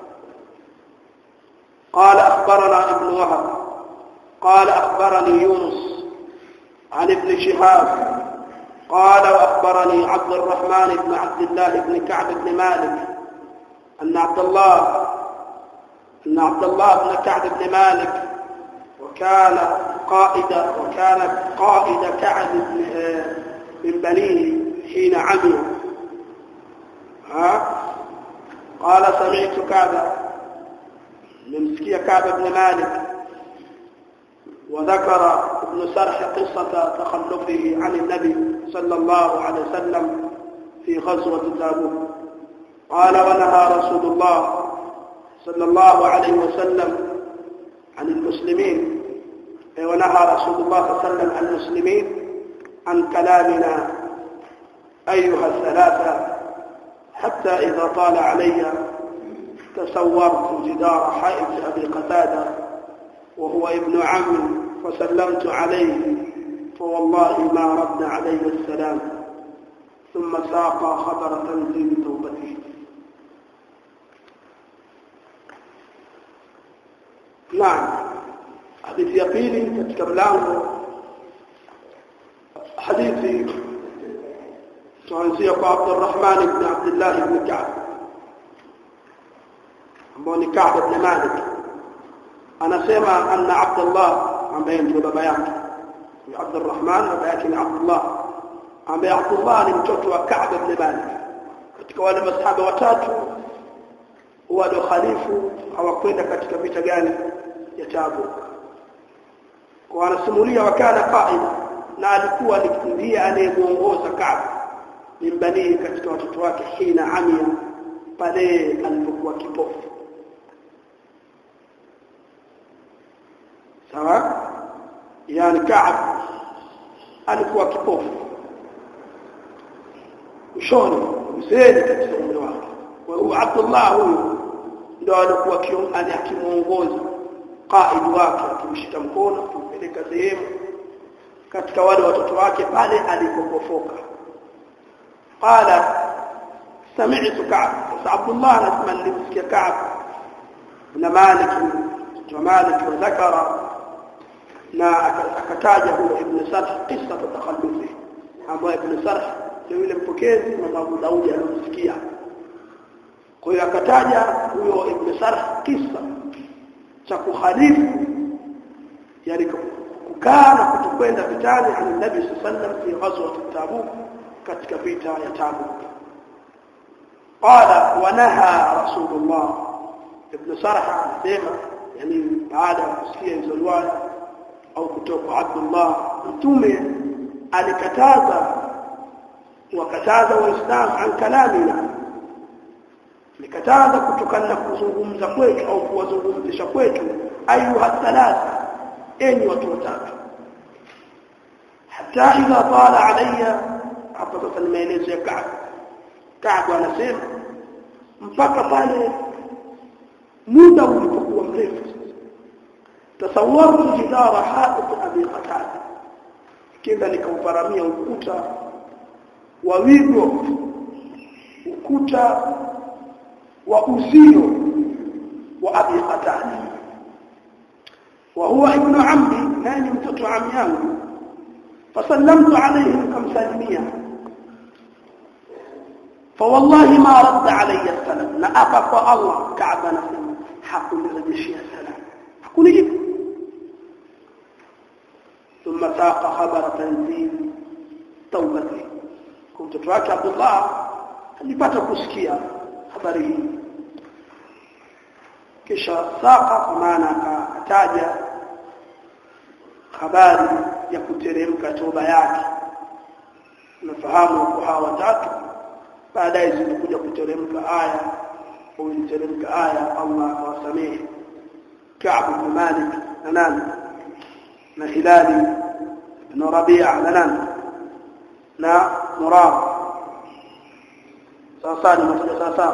قال أخبرنا ابن وهب قال أخبرني يونس عن ابن شهاب قال وأخبرني عبد الرحمن بن عبد الله بن كعب بن مالك أن عبد الله أن عبد الله بن كعب بن مالك وكان قائد وكان قائد كعب بن من بنيه حين عملوا ها قال سمعت كعب نمسكي كعب بن مالك وذكر ابن سرح قصة تخلفه عن النبي صلى الله عليه وسلم في غزوة تبوك. قال ونهى رسول الله صلى الله عليه وسلم عن المسلمين ونهى رسول الله صلى الله عليه وسلم عن المسلمين عن كلامنا أيها الثلاثة حتى إذا طال علي تصورت جدار حائط أبي قتادة وهو ابن عم فسلمت عليه فوالله ما رد عليه السلام ثم ساق خبر تنزيل توبته. نعم حديث يقيني تتكلم حديث تعنسيه عبد الرحمن بن عبد الله بن كعب بن كعب بن مالك. أنا سمع أن عبد الله عم بين بابا yake عبد الرحمن بابا yake عبد الله عم عبد الله ni mtoto wa Ka'b ibn Malik katika wale masahaba watatu wale khalifu hawakwenda katika vita gani ya Tabuk. Kwa anasimulia wakana qaid na alikuwa ndiye anayemuongoza Ka'b min bani katika watoto wake hina amia pale alipokuwa kipofu. Sawa? Yani Ka'b alikuwa kipofu ushoni mzee katika umri wake. Kwa hiyo Abdullah huyo ndio alikuwa kiongozi akimuongoza qaid wake akimshika mkono kumpeleka sehemu katika wale watoto wake pale alipopofoka. Qala sami'tu Ka'b, Abdullah anasema nilimsikia Ka'b na Malik na Malik wa zakara na akataja huyo Ibn Sarh kisa takhallufi ambaye Ibn Sarh ndio yule mpokezi na Abu Daudi alomsikia. Kwa hiyo akataja huyo Ibn Sarh kisa cha kukhalifu yani kukaa na kutokwenda vitani na Nabii sallallahu alayhi wasallam fi ghazwat Tabuk katika vita ya Tabuk. Qala wa naha Rasulullah Ibn Sarh anasema yani baada ya kusikia hizo riwaya au kutoka Abdullah mtume alikataza wakataza waislamu an kalamina nikataza kutokana na kuzungumza kwetu au kuwazungumzisha kwetu ayuha thalatha enyi watu watatu hata idha tala alayya hapa sasa maelezo ya Ka'b. Ka'b anasema mpaka pale muda ulipokuwa mrefu tasawwartu jidara ha'it Abi Qatada kenda nikauparamia ukuta wa wigo ukuta wa uzio wa Abi Qatada wa huwa ibn ammi nani mtoto ammi yangu fasallamtu alayhi kamsalimia فوالله ما رد علي السلام لا أقف الله كعب نفسه حقل رجشي السلام حقل جب ثم ساق خبر تنزيل توبته كنت تراك عبد الله اللي باتا كسكيا خبره كشا ساق معنا كتاجة خباري يكترمك توبة yake nafahamu kwa watatu baadaye zilikuja kuteremka aya au iliteremka aya Allah awasamehe Ka'b bin Malik na nani na Hilal ibn Rabi'a na nani na Murad sasa ni mmoja sasa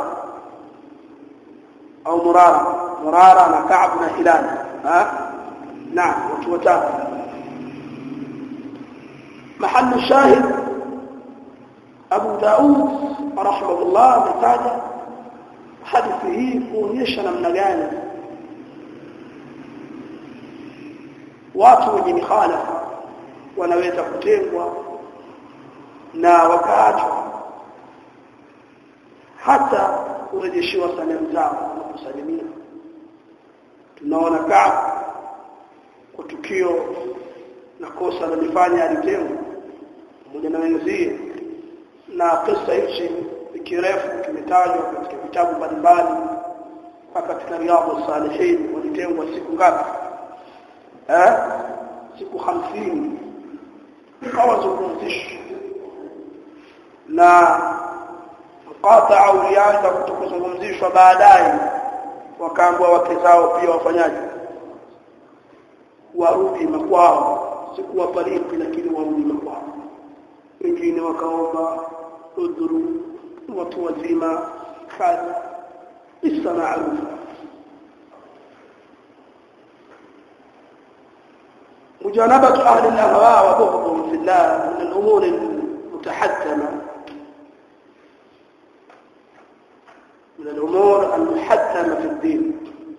au Murad Murara na Ka'b na Hilal ha naam watu watatu محل الشاهد أبو داود رحمه الله بتاجه حدثه kuonyesha namna gani watu wenye mikhalafa wanaweza kutengwa na wakaachwa hata kurejeshiwa salamu zao na kusalimia. Tunaona Ka'b kwa tukio na kosa alilofanya alitengwa mmoja na wenzie na kisa hichi kirefu kimetajwa katika vitabu mbalimbali katika Riyadhus Salihin walitengwa siku ngapi eh siku hamsini hawazungumzishi na qata au riadha kutokuzungumzishwa baadaye wakaambwa wake zao pia wafanyaje warudi makwao siku wafariki lakini warudi makwao wengine wakaomba udhuru watu wazima kadha isa maarufu مجانبة أهل الأهواء وبغضهم في الله من الأمور المتحتمة من الأمور المحتمة في الدين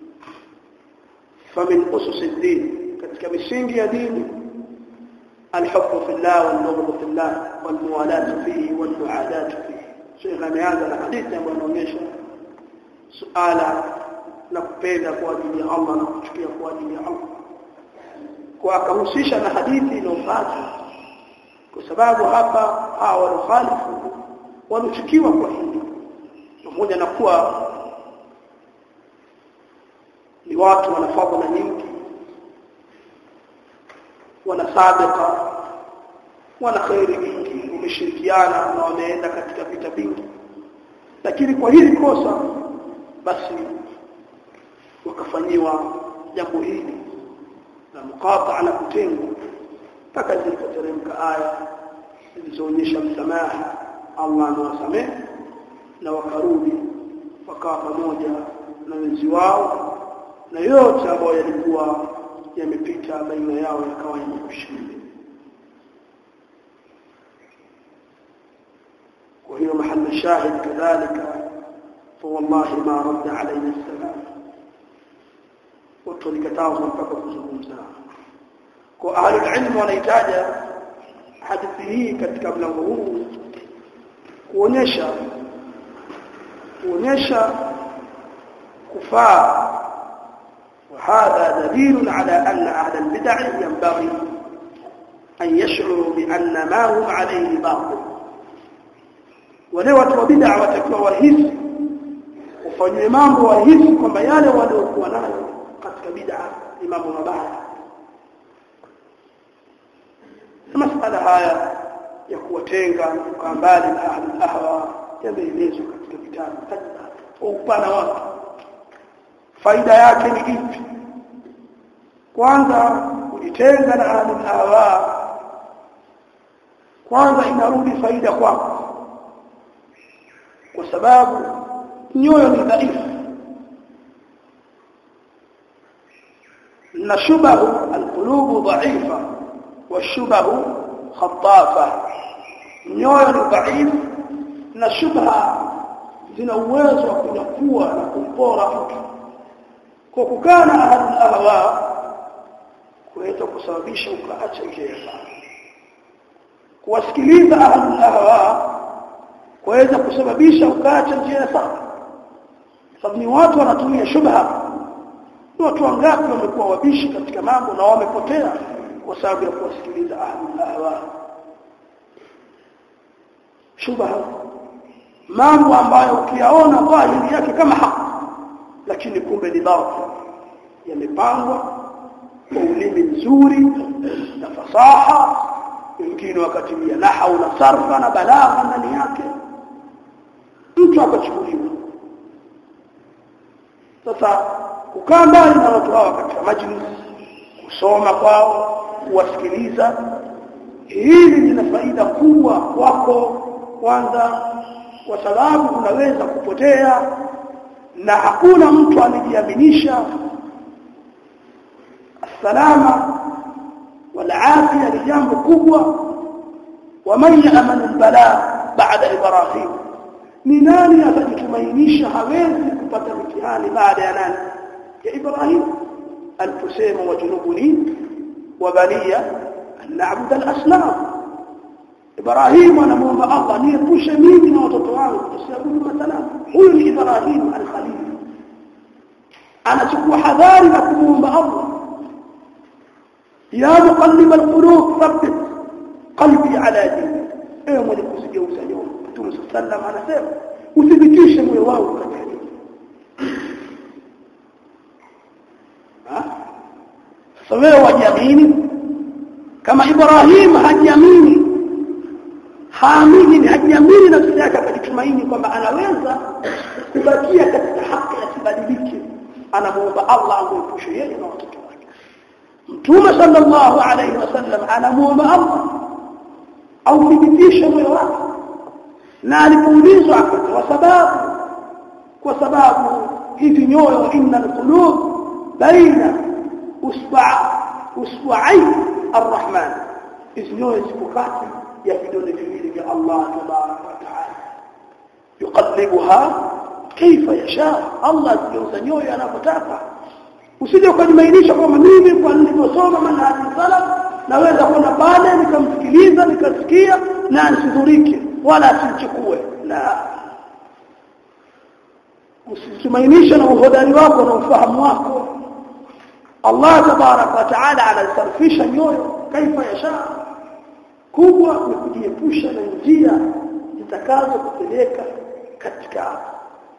فمن أسس الدين كمسينج يا دين الحب في الله والبغض في الله والموالاة فيه والمعاداة فيه شيخ هذا الحديث يقول سؤالا nakupenda kwa ajili ya Allah na kuchukia kwa ajili ya Allah kwa akamhusisha na hadithi iliyofuata kwa sababu hapa hawa walikhalifu wanachukiwa kwa hili pamoja na kuwa ni watu wana fadhila nyingi, wana sabiqa, wana khairi nyingi, wameshirikiana na wameenda katika vita vingi, lakini kwa hili kosa basi wakafanyiwa jambo hili na mukata na kutengwa mpaka zilipoteremka aya zilizoonyesha msamaha, Allah anawasamehe, na wakarudi wakawa pamoja na wenzi wao, na yote ambayo yalikuwa yamepita baina yao yakawa yamekushindwa. Kwa hiyo mahali shahid kadhalika, fa wallahi ma radda alayna as-salam, watu walikatazwa mpaka kuzungumza. Kwa ahli ilmu wanahitaja hadithi hii katika mlango huu kuonyesha kuonyesha kufaa, وهذا دليل على أن أهل البدع ينبغي أن يشعروا بأن ما هم عليه باطل. ولو وبدع وتكوى وهيس وفنوا إمام وهيس كما يالي ولو كوانا قد كبدع إمام مباح. المسألة هاي يكوى تنغا وكامبالي أهل الأهوى يميليزو katika vitabu kwa upana wake. Faida yake ni ipi? Kwanza kujitenga na ahli al-ahwa, kwanza inarudi faida kwako, kwa sababu nyoyo ni dhaifu na shubahu al-qulub dha'ifa wa shubahu khatafa. Nyoyo ni dhaifu na shubha zina uwezo wa kunyakua na kumpora mtu. Kwa kukaa na ahli al-ahwa kuweza kusababisha ukaacha njia ya sawa. Kuwasikiliza ahli al-ahwa kuweza kusababisha ukaacha njia ya sawa. Sababu ni watu wanatumia shubha. Ni watu wangapi wamekuwa wabishi katika mambo na wamepotea kwa sababu ya kuwasikiliza ahli al-ahwa. Shubha, mambo ambayo ukiyaona dhahiri yake kama haki, lakini kumbe ni batil, yamepangwa kwa ulimi mzuri na fasaha, wengine wakatumia nahau na sarfa na balagha ndani yake, mtu akachukuliwa. Sasa kukaa mbali na watu hawa katika majlis, kusoma kwao, kuwasikiliza, hili lina faida kubwa kwako. Kwanza kwa sababu unaweza kupotea na hakuna mtu anajiaminisha salama wala afya, ni jambo kubwa. Waman ya'manu al-bala ba'da Ibrahim, ni nani atajitumainisha hawezi kupata mtihani baada ya nani? Ya Ibrahim. Aliposema wajunubuni wa baniya an na'budu al-asnam, Ibrahim anamuomba Allah, niepushe mimi na watoto wangu tusiabudu masanamu. Huyu ni Ibrahim al-Khalil, anachukua hadhari na kumuomba Allah, ya muqallib al-qulub thabbit qalbi ala dinik. Ewe mwenye kusigeuza nyoyo, Mtume sallallahu alayhi wasallam anasema uthibitishe moyo wangu katika dini. Ah, sasa wewe wajiamini kama Ibrahim hajiamini, haamini, hajiamini nafsi yake, akajitumaini kwamba anaweza kubakia katika haki asibadilike, anamuomba Allah amwepushe yeye na watoto wake. Mtume sallallahu alayhi wasallam anamuomba Allah au thibitishe moyo wake, na alipoulizwa akatoa sababu, kwa sababu hizi nyoyo, inna al-qulub baina usba' usba'ai ar-rahman, hizi nyoyo ziko kati ya vidole viwili vya Allah tabaraka wa taala, yuqallibuha kaifa yasha. Allah zigeuza nyoyo anapotaka. Usije ukajimainisha kwamba mimi kwa nilivyosoma manhaji salaf naweza kwenda pale nikamsikiliza nikasikia na nisidhurike wala asichukue. La, usijimainisha na uhodari wako na ufahamu wako. Allah tabaraka wa taala anasarfisha nyoyo kaifa yasha. Kubwa ni kujiepusha na njia zitakazo kupeleka katika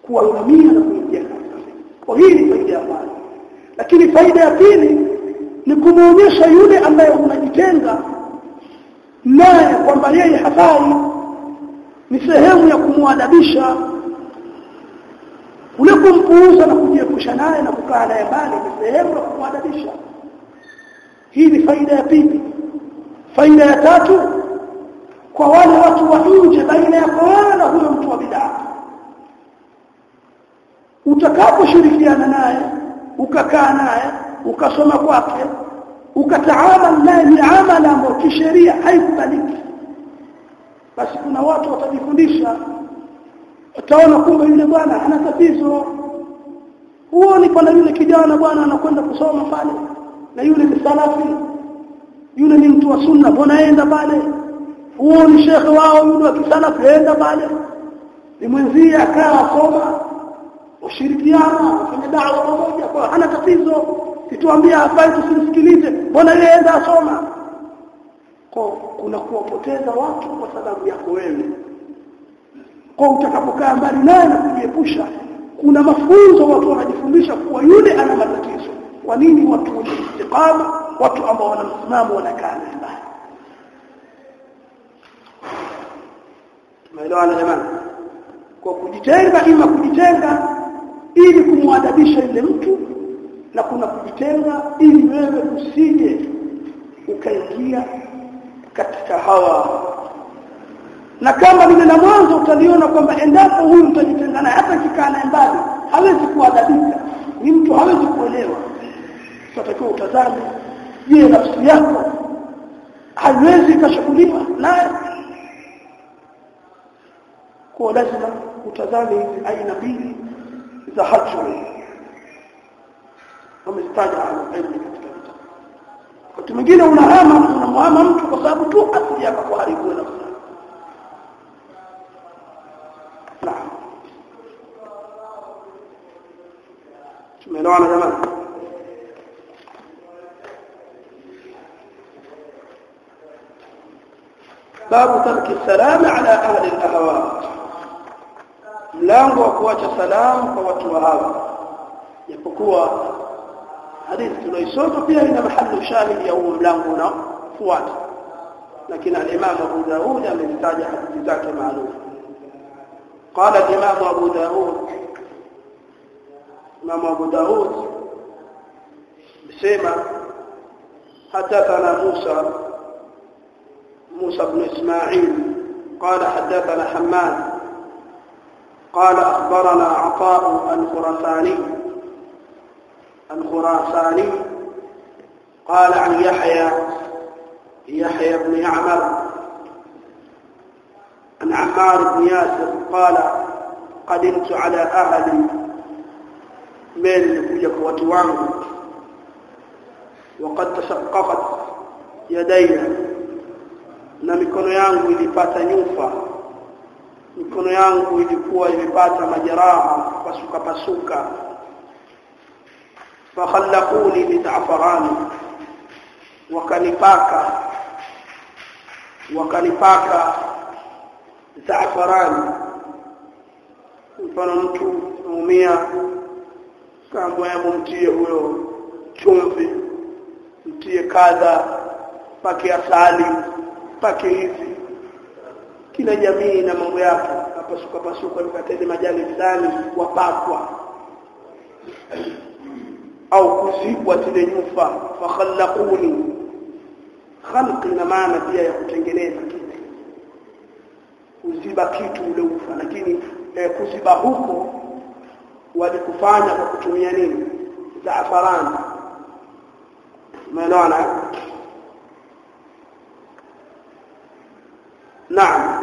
kuangamia na kuingia katika. Kwa hii ni faida ya kwanza. Lakini faida ya pili ni kumuonyesha yule ambaye unajitenga naye kwamba yeye hafai, ni sehemu ya kumuadabisha. Kule kumpuuza na kujiepusha naye na kukaa naye mbali ni sehemu ya kumuadabisha. Hii ni faida ya pili. Faida ya tatu, kwa wale watu wa nje baina yako wewe na huyo mtu wa bid'a, utakaposhirikiana naye, ukakaa naye, ukasoma kwake, ukataamala naye miamala ambayo kisheria haikubaliki, basi kuna watu watajifundisha, wataona kumbe yule bwana ana tatizo. Huoni pana yule kijana bwana anakwenda kusoma pale, na yule ni salafi, yule ni mtu wa sunna, mbona aenda pale? Huoni shekhe wao yule wa kisalafi aenda pale? Ni mwenzie akaa soma, ushirikiana, ufanye da'wa pamoja, kwa hana tatizo. Kituambia hafai tusimsikilize, mbona yeye aenda asoma? Kwa kuna kuwapoteza watu kwa sababu yako wewe. Kwa utakapokaa mbali naye na kujiepusha, kuna mafunzo watu wanajifundisha kuwa yule ana matatizo. Kwa nini watu wenye istiqama, watu ambao wana msimamo wanakaa mbali? Tumeelewana jamani? Kwa kujitenga, ima kujitenga ili kumwadabisha yule mtu, na kuna kujitenga ili wewe usije ukaingia katika hawa. Na kama vile na mwanzo utaliona kwamba endapo huyu utajitenga naye, hata kikaa naye mbali, hawezi kuadabika, ni mtu hawezi kuelewa. Unatakiwa utazame, je, nafsi yako haiwezi kushughulika naye? Kwa lazima utazame hizi aina mbili za hajru. Wamestaja elimu katika vitabu. Wakati mwingine unahama, unamhama mtu kwa sababu tu asili yako kuharibu nafsi. Naam. Tumeelewana jamani? باب ترك السلام على أهل الأهواء. mlango wa kuacha salamu kwa watu wa hawa, japokuwa hadithi tunaisoma pia ina mahali shahidi ya huo mlango unaofuata, lakini al-Imam Abu Daud ametaja hadithi zake maalum. قال الإمام أبو داود إمام أبو داود بسيما حدثنا موسى موسى بن إسماعيل قال حدثنا حماد قال أخبرنا عطاء الخراساني الخراساني قال عن يحيى يحيى بن يعمر عن عمار بن ياسر قال قدمت على أهلي من كجك وتوانه وقد تشققت يدينا na mikono yangu ilipata nyufa, mikono yangu ilikuwa imepata majeraha, pasuka pasuka. fakhallaquni bita'farani, wakanipaka wakanipaka za'farani. Mfano mtu muumia, kama yamumtie huyo chumvi, mtie kadha, pake asali, pake hizi. Kila jamii na mambo yake, pasuka pasuka mkatende majani fulani wapakwa, au kuzibwa zile nyufa. fakhallaquni, khalqi na maana pia ya kutengeneza kitu, kuziba kitu ule ufa, lakini eh, kuziba huko walikufanya kwa kutumia nini? Zaafarani. Umeelewana? نعم.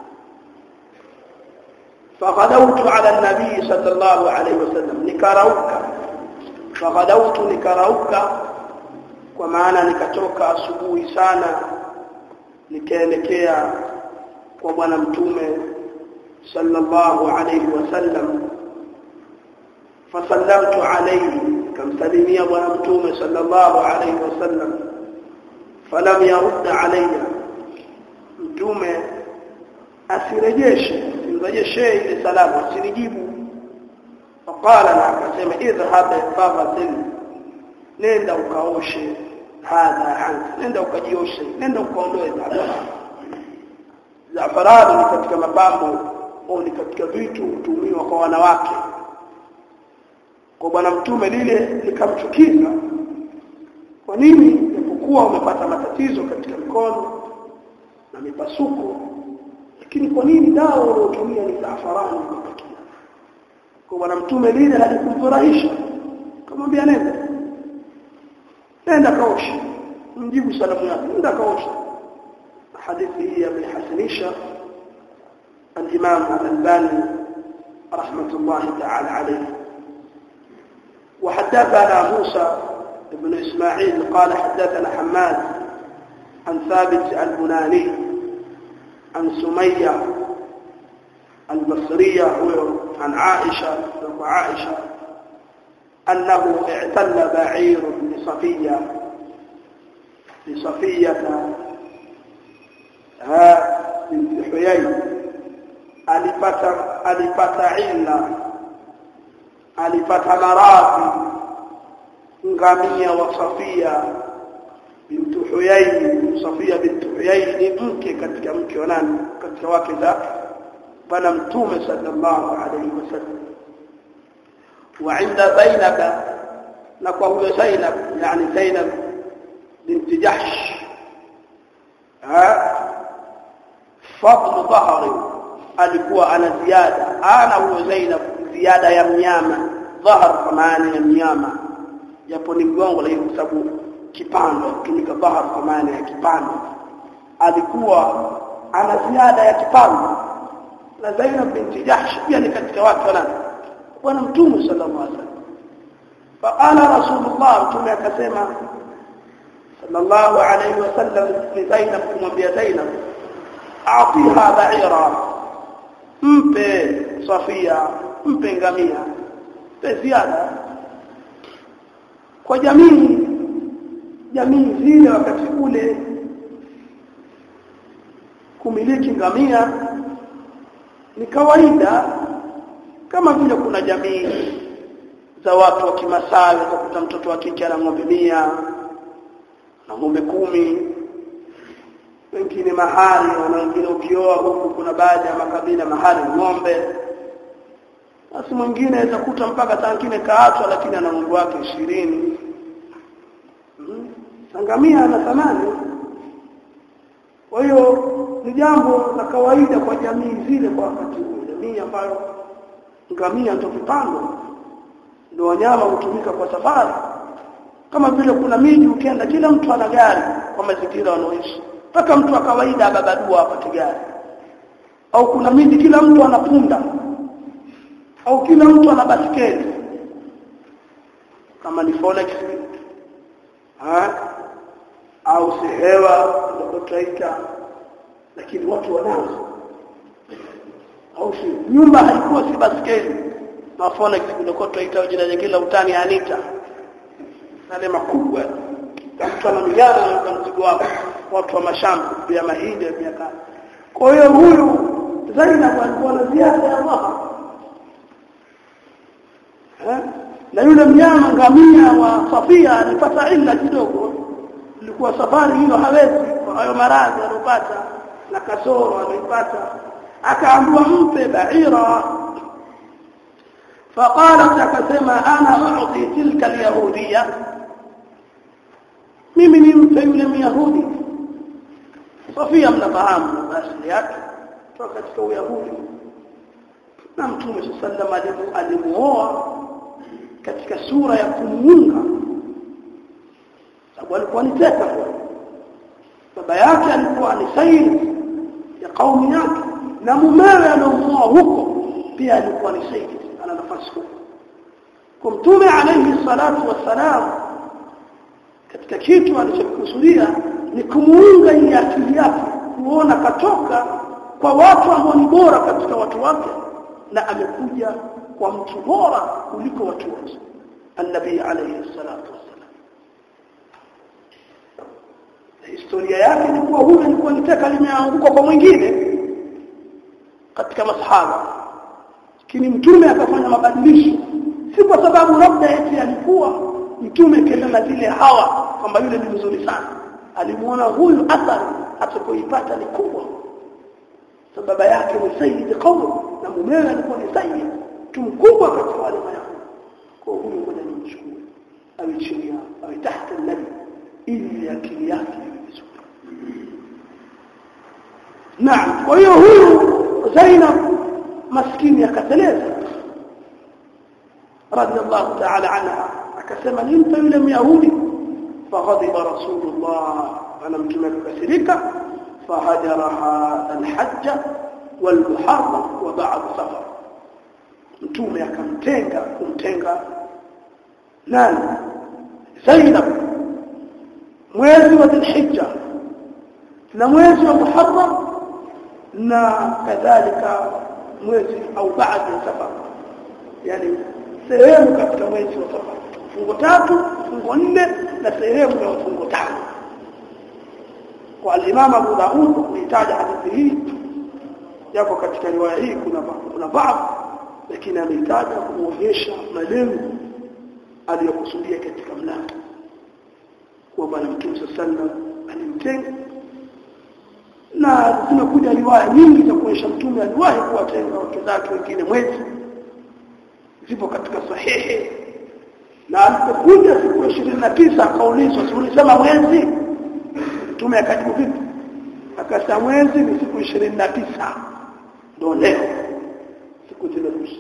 فغدوت على النبي صلى الله عليه وسلم نكروك. فغدوت نكروك kwa maana nikatoka asubuhi sana nikaelekea kwa bwana mtume sallallahu alayhi wasallam. fasallamtu alayhi, kamsalimia bwana mtume sallallahu alayhi wasallam. falam yarud alayya, mtume asirejeshe, asirejeshe ile salamu, asinijibu. faqala na akasema idhhab faghsil nenda ukaoshe hadha anka nenda ukajioshe nenda ukaondoe zafarani zafarani ni katika mapambo au ni katika vitu hutumiwa kwa wanawake kwa bwana mtume lile likamchukiza kwa nini japokuwa umepata matatizo katika mikono na mipasuko lakini kwa nini dawa unayotumia ni zafarani ukapakia kwa bwana mtume lile halikumfurahisha akamwambia nenda nenda kaosha mjibu salamu yake nenda kaosha hadithi hii amehasinisha الإمام الألباني رحمة الله تعالى عليه وحدثنا موسى بن إسماعيل قال حدثنا حماد عن ثابت البناني عن سمية البصرية عن عائشة وعائشة أنه اعتل بعير لصفية لصفية ها بنت حيي alipata alipata illa alipata maradhi ngamia wa Safia bintu Huyai Safia bintu Huyai ni mke katika mke wa nani katika wake za bwana mtume sallallahu alayhi wasallam wa inda Zainab na kwa huyo Zainab yani Zainab binti Jahsh ha fadl dhahri alikuwa ana ziada ana huyo Zainab ziada ya mnyama dhahar kwa maana ya mnyama japo ni gongo la kwa sababu kipando kimika dhahar kwa maana ya kipando alikuwa ana ziada ya kipando na Zainab binti Jahsh pia ni katika watu wana bwana mtume sallallahu alaihi wasallam faqala rasulullah mtume akasema sallallahu alaihi wasallam ni Zainab kumwambia Zainab a'tiha ba'ira mpe Safia mpe ngamia mpe ziada kwa jamii jamii zile wakati ule kumiliki ngamia ni kawaida kama vile kuna jamii za watu wa Kimasai utakuta mtoto wa kike ana ng'ombe mia na ng'ombe kumi wengine mahali na wengine ukioa huku kuna baadhi ya makabila mahali ng'ombe basi mwingine anaweza kuta mpaka tangine kaachwa lakini ana ng'ombe wake ishirini hmm. Ngamia ana thamani kwa hiyo ni jambo la kawaida kwa jamii zile kwa wakati ule jamii ambayo ngamia ndio vipando ndio wanyama hutumika kwa safari kama vile kuna miji ukienda kila mtu ana gari kwa mazingira wanaoishi mpaka mtu wa kawaida ababadua apate gari au kuna miji kila mtu anapunda au kila mtu ana basikeli kama ni Folex ha au sehewa ndio traika lakini watu wanazo au si nyumba haikuwa si basikeli na Folex ndio traika jina lingine la utani Anita nale makubwa mtu ana migara na mzigo wake watu wa mashamba ya mahindi ya miaka kwa hiyo huyu Zainab alikuwa na ziada ya Allah eh na yule mnyama ngamia wa Safia alipata illa kidogo ilikuwa safari hiyo hawezi kwa hayo maradhi aliyopata na kasoro alipata akaambiwa mpe ba'ira faqalat akasema ana u'ti tilka al-yahudiyya mimi ni mpe yule myahudi Safia mnafahamu asili yake toka katika Uyahudi na Mtume sallallahu alaihi wasallam alimuoa katika sura ya kumuunga sababu alikuwa ni teka baba yake alikuwa ni sayyid ya kaumu yake na mumewe anaomuoa huko pia alikuwa ni sayyid ana nafasi huko kwa Mtume alayhi salatu wassalam katika kitu alichokusudia ni kumuunga ile akili yake kuona katoka kwa watu ambao ni bora katika watu wake na amekuja kwa mtu bora kuliko watu wote النبي عليه الصلاه والسلام historia yake ni kuwa huyu alikuwa nitaka limeanguka kwa mwingine katika masahaba lakini mtume akafanya mabadilisho si kwa sababu labda eti alikuwa mtume kenda zile hawa kwamba yule ni mzuri sana, alimuona huyu athari atakoipata ni kubwa, sababu yake ni sayyid qaum na mumewe alikuwa ni sayyid tumkubwa katika wale mayahudi. Kwa huyu ngoja nimchukue awe chini awe tahta nabi ili akili yake iwe vizuri. Naam, kwa hiyo huyu Zainab maskini akateleza radhiallahu ta'ala anha, akasema nimta yule myahudi. Faghadiba rasulullah, ana mtume akasirika, fahajaraha alhajj walmuharram wa ba'd safar, mtume akamtenga kumtenga nani Zainab mwezi wa Dhulhijja na mwezi wa Muharram na kadhalika mwezi au baada ya safar, yani sehemu katika mwezi wa safar, fungo tatu fungo nne na sehemu ya fungo tano. Kwa al-Imam Abu Daud kuitaja hadithi hii, japo katika riwaya hii kuna kuna baadhi, lakini ameitaja kuonyesha malengo aliyokusudia katika mlango kwa bwana Mtume sallallahu alaihi wasallam alimtenga. Na zimekuja riwaya nyingi za kuonyesha Mtume aliwahi kuwatenga wake zake wengine mwezi, zipo katika sahihi. Na alipokuja siku ya ishirini na tisa akaulizwa, ulisema mwezi? Mtume akajibu vipi? Akasema mwezi ni siku ishirini na tisa, ndio leo siku zile mwisho.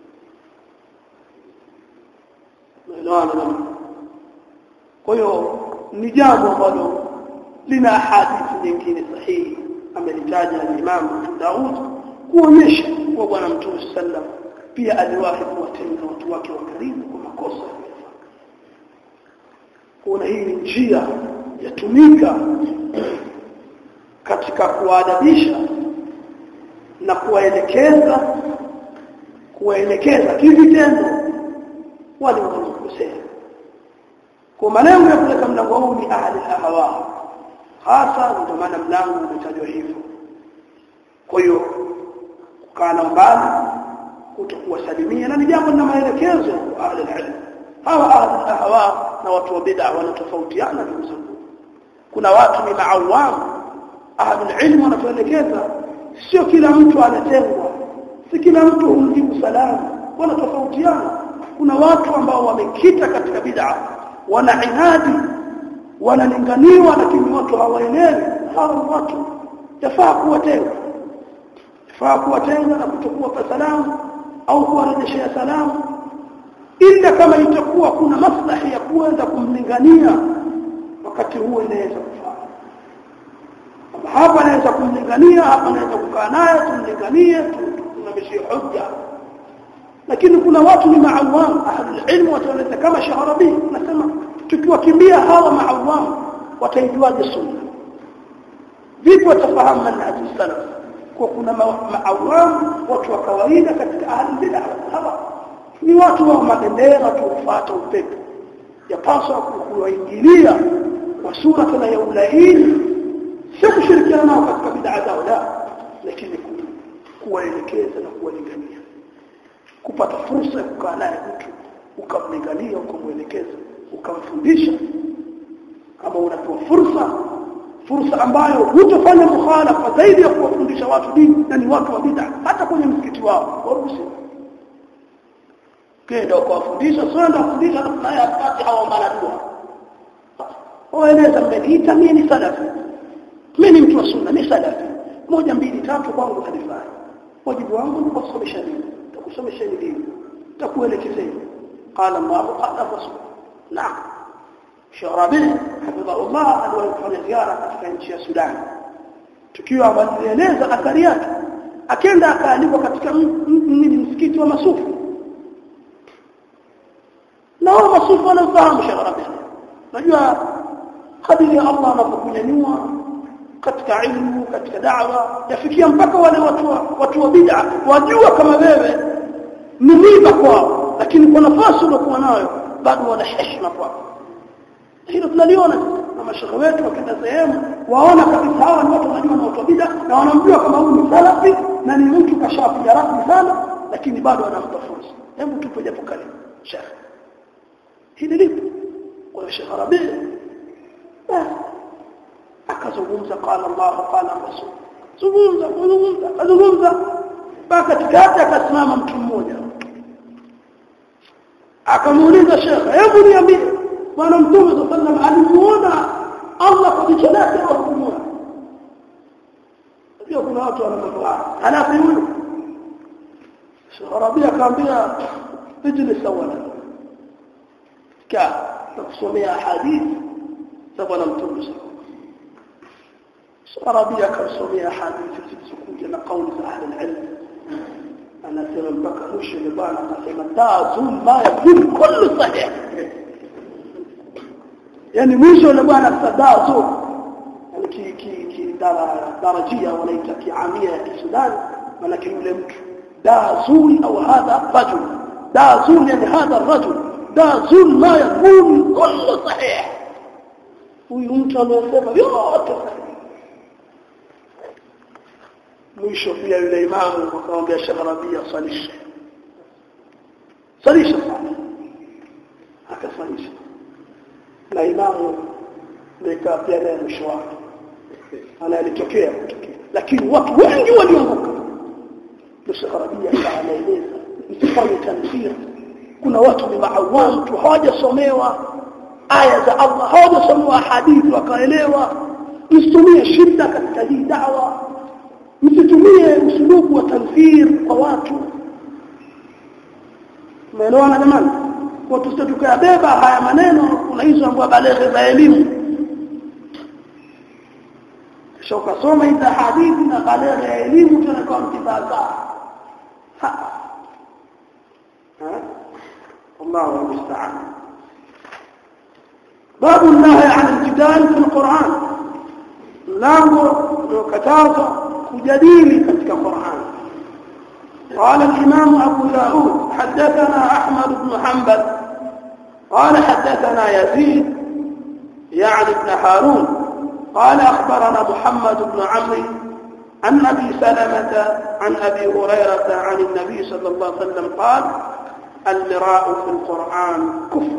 Kwa hiyo ni jambo ambalo lina hadithi nyingine sahihi amelitaja al-Imam Abu Daud kuonyesha kwa bwana Mtume sallam pia aliwahi kuwatenga watu wake wa karibu kwa makosa aliyofanya. Kuna hii njia yatumika katika kuadabisha na kuwaelekeza kuwaelekeza kivitendo wale wanaokosea. Kwa malengo ya kuleta mlango huu ni ahli al-ahwa, hasa ndio maana mlango umetajwa hivyo. Kwa hiyo kana mbali kutokuwa salimia, na ni jambo na maelekezo kwa ahli al-ilm. Hawa ahli al-ahwa na watu wa bid'a wanatofautiana ndugu zangu. Kuna watu ni maawam, ahli al-ilm wanatuelekeza, sio kila mtu anatengwa, si kila mtu humjibu salamu, wanatofautiana. Kuna watu ambao wamekita katika bid'a, wana inadi, wanalinganiwa, lakini watu hawaelewi. Hao watu yafaa kuwatenga, yafaa kuwatenga na kutokuwa salamu au kuwarejeshea salamu, ila kama itakuwa kuna maslahi ya kuweza kumlingania, wakati huo inaweza kufaa. Hapa anaweza kumlingania, hapa anaweza kukaa naye kumlingania, tunamshia hujja. Lakini kuna watu ni maawam, ahli ilmu wataeleza kama Shahrabi nasema tukiwakimbia hawa maawam wataijuaje sunna? Vipi watafahamu manhaj salaf? Kwa kuna maawam watu wa kawaida katika ahli bid'ah, hawa ni watu wa mabendera tufuata upepo, yapaswa kuwaingilia kwa sura kama ya ulaini, sio kushirikiana nao katika bid'a zao, la, lakini kuwaelekeza na kuwalingania, kupata fursa ya kukaa naye mtu ukamlingania, ukamwelekeza, ukamfundisha. Kama unapewa fursa fursa ambayo hutofanya mukhalafa zaidi ya kuwafundisha watu dini na ni watu wa bid'a, hata kwenye msikiti wao waruhusi kenda kuwafundisha, sio ndio kufundisha na naye apate hawa maradua. Waeleza mbele, mimi ni salafi, mimi ni mtu wa sunna, ni salafi, moja mbili tatu kwangu halifai. Wajibu wangu ni kusomesha dini, kusomesha dini, takuelekezeni qala Allah qala rasul. Naam, Sharabi hafidhahullah alifanya ziara katika nchi ya Sudan, tukiwa anaeleza athari yake, akaenda akaalikwa katika msikiti wa masufu, na wao masufu wanafahamu Sharabi. Najua kadiri Allah anapokunyanyua katika ilmu, katika da'wa, yafikia mpaka wale watu watu wa bid'a wajua kama wewe ni miba kwao, lakini kwa nafasi unakuwa nayo bado wana heshima kwao. Hilo tunaliona na mashaikh wetu wakenda sehemu, waona kabisa hawa ni watu wanajua na watu wa bid'a, na wanamjua kama huyu ni salafi na ni mtu kashafi rasmi sana, lakini bado wanampa fursa. Hebu tupe japo kali Sheikh hili lipo kwa Sheikh Rabi' akazungumza qala Allah qala Rasul zungumza zungumza akazungumza mpaka tikati akasimama mtu mmoja akamuuliza Sheikh hebu niambie bwana Mtume sallallahu alayhi wasallam alimuona Allah kwa jicho lake au kumuona ndio kuna watu wanamwambia halafu huyu Sheikh Rabi' akamwambia ijlis awala ka kusomea hadithi sababu na Mtume Sheikh Rabi' akasomea hadithi zilizokuja na kauli za ahli al-ilm anasema mpaka mwisho ni bwana akasema tazum ma yakun kullu sahih yani mwisho ni bwana sadazu ki ki ki darajia wanaita kiamia ya Kisudani maana yule mtu dazul au hadha rajul dazul yani hadha rajul dazul ma yakun kullu sahih huyu mtu anasema yote mwisho pia yule imamu akamwambia Sheikh Rabi' salisha salisha akasalisha na imamu nika pia naye mwisho wake analitokea kutokea lakini watu wengi walioanguka Sheikh Rabi' anaeleza msifanye tanfir kuna watu ni maawam tu hawajasomewa aya za Allah hawajasomewa hadithi wakaelewa msitumie shida katika hii da'wa msitumie usulubu wa tanfir kwa watu umeelewana jamani kwa tusitokayabeba haya maneno kuna hizo ambazo baleghe za elimu kisha ukasoma hizo hadithi na baleghe ya elimu tunakuwa mtibaza ha ha Allahu musta'an babu nahy 'an al-jidal fi al-Qur'an lango lokataza kujadili katika Qur'an. قال الإمام أبو داود حدثنا أحمد بن حنبل قال حدثنا يزيد يعني ابن هارون قال أخبرنا محمد بن عمرو عن أبي سلمة عن أبي هريرة عن النبي صلى الله عليه وسلم قال المراء في القرآن كفر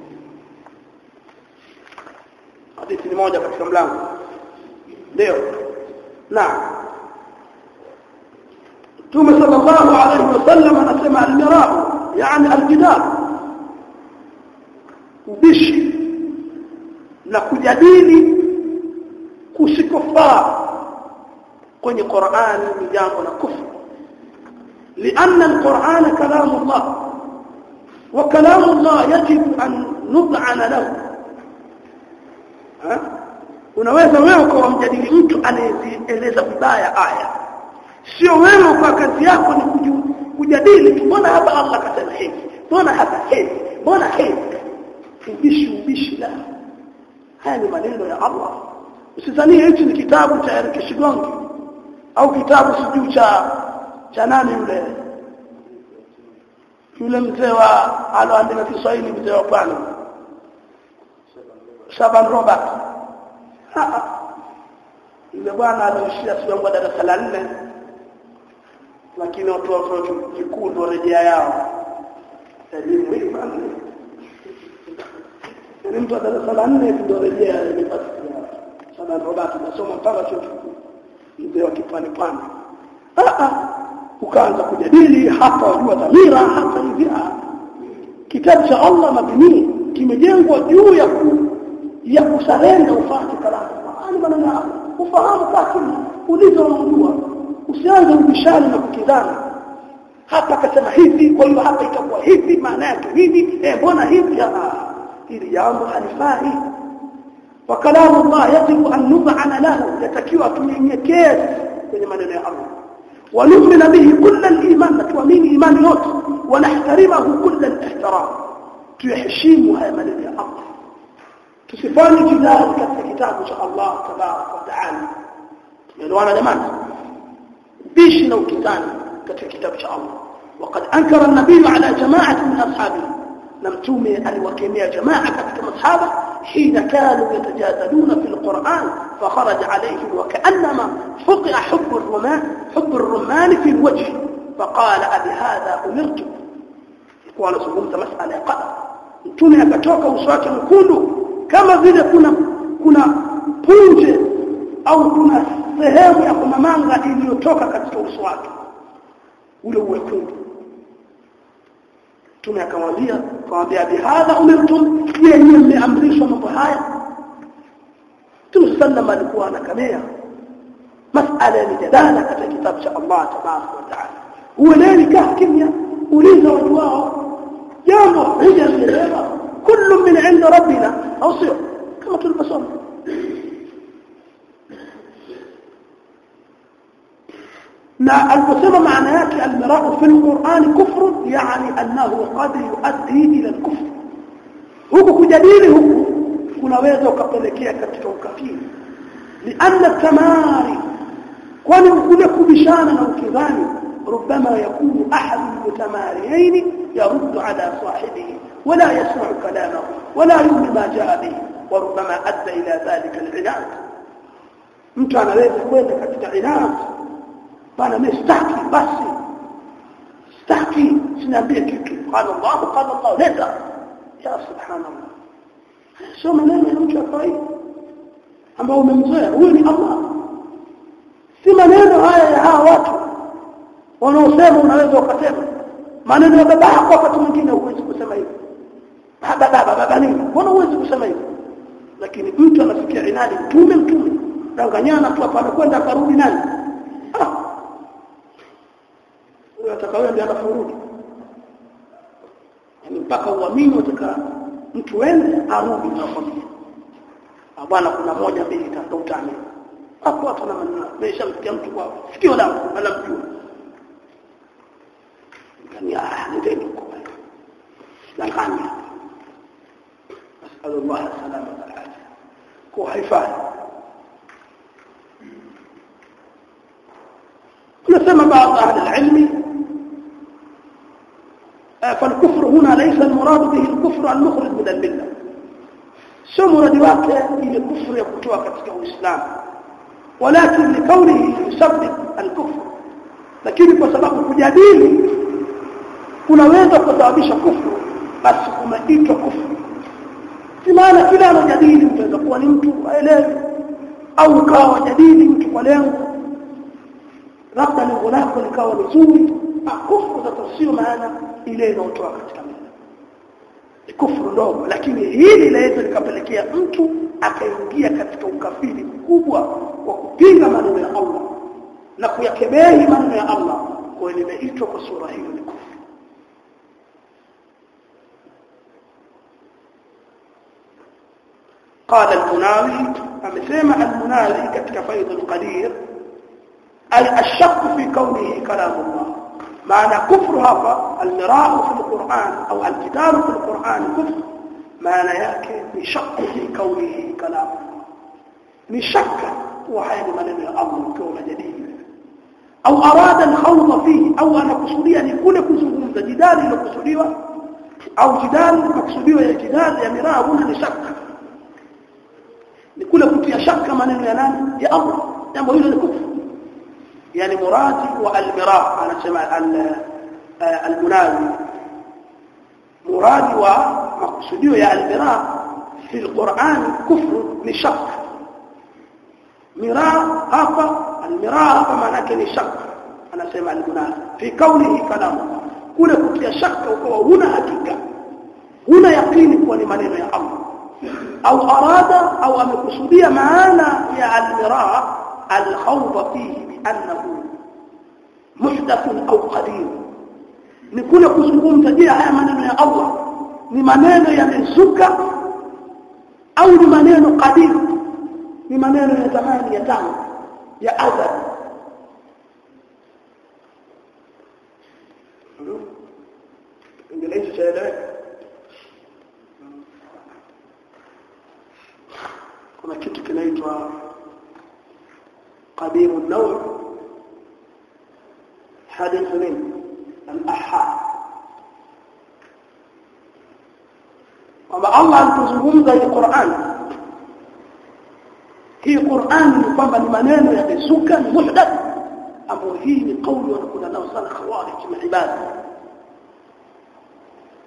حديث الموجة في الكملان ليه نعم ثم صلى الله عليه وسلم anasema al-mira yani al-jidal ubishi na kujadili kusikofaa kwenye Qur'an ni jambo la kufru لأن القرآن كلام الله وكلام الله يجب أن نضعن له ها unaweza wewe kwa mjadili mtu anayeeleza vibaya aya sio wewe kwa kazi yako ni kujadili mbona hapa Allah kasema hivi mbona hapa hivi mbona hivi ubishi ubishi la haya ni maneno ya Allah usidhanie hichi ni kitabu cha Eric Shigongi au kitabu sijui cha cha nani yule yule mzee wa aloandika Kiswahili mzee wa Pwani Shaban Robert yule bwana anaishia sio darasa la nne lakini watu wa kikuu ndio rejea yao elimu hii bana ni mtu wa darasa la nne ndio rejea university sana Robert nasoma mpaka chuo kikuu mzee wa Kipwani Pwani ah ah ukaanza kujadili hapa wajua dhamira hapa hivi kitabu cha Allah mabini kimejengwa juu ya ku, ya kusarenda ufati kalamu ani maneno ufahamu kati ulizojua usianze ubishani na kukidhana hapa akasema hivi kwa hiyo hapa itakuwa hivi maana yake hivi eh mbona hivi ili jambo halifai wa kalamu Allah yajibu an nub'ana lahu yatakiwa tunyenyekee kwenye maneno ya Allah wa nu'mina bihi kull al-iman tuamini imani yote wa nahtarimahu kull al-ihtiram tuheshimu haya maneno ya Allah tusifanye jidal katika kitabu cha Allah tabaraka wa taala tumeelewana jamani bishi na ukitani katika kitabu cha Allah وقد انكر النبي على جماعه من اصحابه نمتومي aliwakemea jamaa katika masahaba حين كانوا يتجادلون في القرآن فخرج عليهم وكأنما فقع حب الرمان حب الرمان في الوجه فقال أبي هذا أمرت kwa anazungumza masala ya qadar mtume akatoka uso wake mkundu kama vile kuna kuna punje au kuna sehemu ya kumamanga iliyotoka katika uso wake ule uwekundu. Mtume akamwambia akamwambia bihadha umirtum, yeye mmeamrishwa mambo haya. Mtume sallallahu alikuwa anakamea masala ya mjadala katika kitabu cha Allah tabaraka wa taala. Ueleni kaa kimya, uliza watu wao jambo hili alielewa kullu min 'inda rabbina au sio kama tulivyosoma. na aliposema maana yake al-mira'u fi al-Qur'an kufr, yani annahu qad yuaddi ila al-kufr. Huku kujadili huku kunaweza ukapelekea katika ukafiri, lianna tamari, kwani kule kubishana na ukidhani ربما يكون أحد المتمارين يرد على صاحبه ولا يسمع كلامه ولا يؤمن ما جاء به، وربما أدى إلى ذلك العناد. mtu anaweza kwenda katika inad, bana mstaki basi staki sinaambia kitu qala Allah qala Allah leta ya subhanallah. Sio maneno ya mtu afai ambao umemzoea, huyo ni Allah. Si maneno haya ya hawa watu wanaosema unaweza ukasema maneno ya baba yako, wakati mwingine huwezi kusema hivyo baba baba baba nini, mbona huwezi kusema hivyo? Lakini mtu anafikia inadi mtume mtume danganyana tu hapa anakwenda akarudi nani ah wewe atakawe ndio anaforudi, yani mpaka uamini utaka mtu wende arudi na kwambia bwana kuna moja mbili tatu utani hapo watu na maneno meshamsikia mtu kwa sikio langu anamjua kani ah ndio kwa lakini asallallahu salama alaihi kwa haifai. نسمى بعض أهل العلم فالكفر هنا ليس المراد به الكفر المخرج من الملة، سو مراد واقع إلى الكفر يكتوى كتك الإسلام، ولكن لكونه يسبب الكفر، لكن بسبب kujadili kunaweza kusababisha kufuru, basi kumeitwa kufuru. Si maana kila anajadili mtaweza kuwa ni mtu aelewe au kawa jadili mtu kwa lengo labda lengo lako likawa nzuri, kufuru sio maana ile inayotoa katika mila. Ni kufuru ndogo, lakini hili laweza likapelekea mtu akaingia katika ukafiri mkubwa wa kupinga maneno ya Allah na kuyakebehi maneno ya Allah, kwa hiyo limeitwa kwa sura hiyo ni kufuru. قال المناوي أمسيما المناوي كتك فيض القدير أي الشك في كونه كلام الله. معنى كفر هذا المراء في القرآن أو الجدال في القرآن كفر، معنى يأكي بشك في كونه كلام الله، بشك وحيد من الله كون جديد، أو أراد الخوض فيه، أو أنا كسوليا يكون كسوليا جدال لكسوليا أو جدال مكسوليا جدال يا مراء هنا لشك لكل كتيا شك من الناس يا الله jambo hilo ni kufuru. يعني مرادي والمراء أنا سمع المناوي مرادي ومقصوديه يا المراء في القرآن كفر لشك. مراء هذا المراء هذا معناه لشك. أنا سمع المناوي في كونه كلام الله، كل كتيا شك وهو هنا حقيقة هنا يقين كوني maneno ya Allah، أو أراد أو أمقصوديه معانا يا المراء الخوض فيه بأنه محدث أو قديم. نكون kuzungumza je haya maneno ya Allah ni maneno yamezuka au ni maneno qadim, ni maneno ya zamani ya tangu ya azali. Ingeleza shaelewa kuna kitu kinaitwa قديم النوع حديث من الأحاد. وما الله أنتظرون ذي القرآن هي قرآن يقوم بمنين يبسوك محدث أبو هي قول ونكون له صنع خوارج من عباده.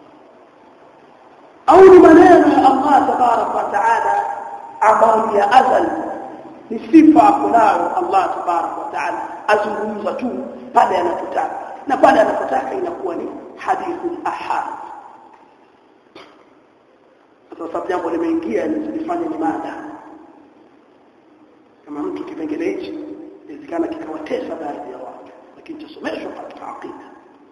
tangia azali ni sifa akonayo Allah tabaraka wa taala azungumza tu pale anapotaka na pale anapotaka inakuwa ni hadithul ahad. Sasa jambo limeingia linalofanya ni mada kama mtu kipengele hichi inawezekana kikawatesa baadhi ya watu lakini tusomeshwa katika aqida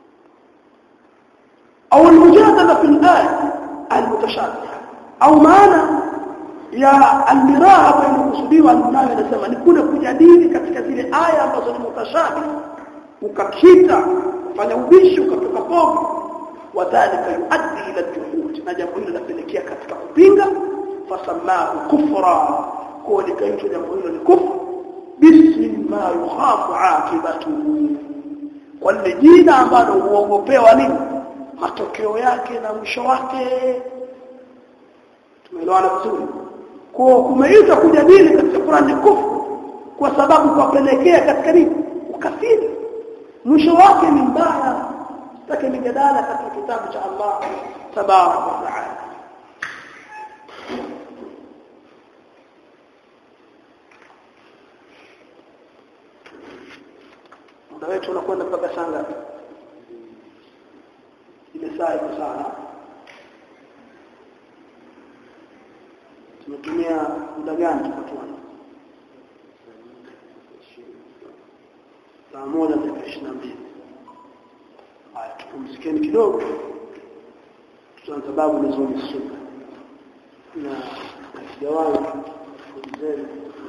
au almujadala fil ayat almutashabiha au maana ya almiraha baina kusudiwa nayo inasema ni kule kujadili katika zile aya ambazo ni mutashabi ukakita kufanya ubishi ukatoka pogo wadhalika yuaddi ila juhud na jambo hilo linapelekea katika kupinga fasammahu kufra kwa likaitwa jambo hilo ni kufru bismi ma yukhafu akibatuhu kwa jina ambalo huogopewa nini matokeo yake na mwisho wake. Tumeelewana vizuri? Kwa kumeitwa kujadili katika Qur'an ni kufru kwa sababu kuwapelekea katika nini ukafiri mwisho wake ni mbaya. Lakini mijadala katika kitabu cha Allah tabaraka wa taala. Muda wetu unakwenda mpaka saa ngapi? Ile saa iko sana. Tumetumia muda gani tukatoana? Saa moja na ishirini na mbili. Haya tupumzikeni kidogo. Tutaanza sababu ni zoni sunna. Na sijawahi kuelezea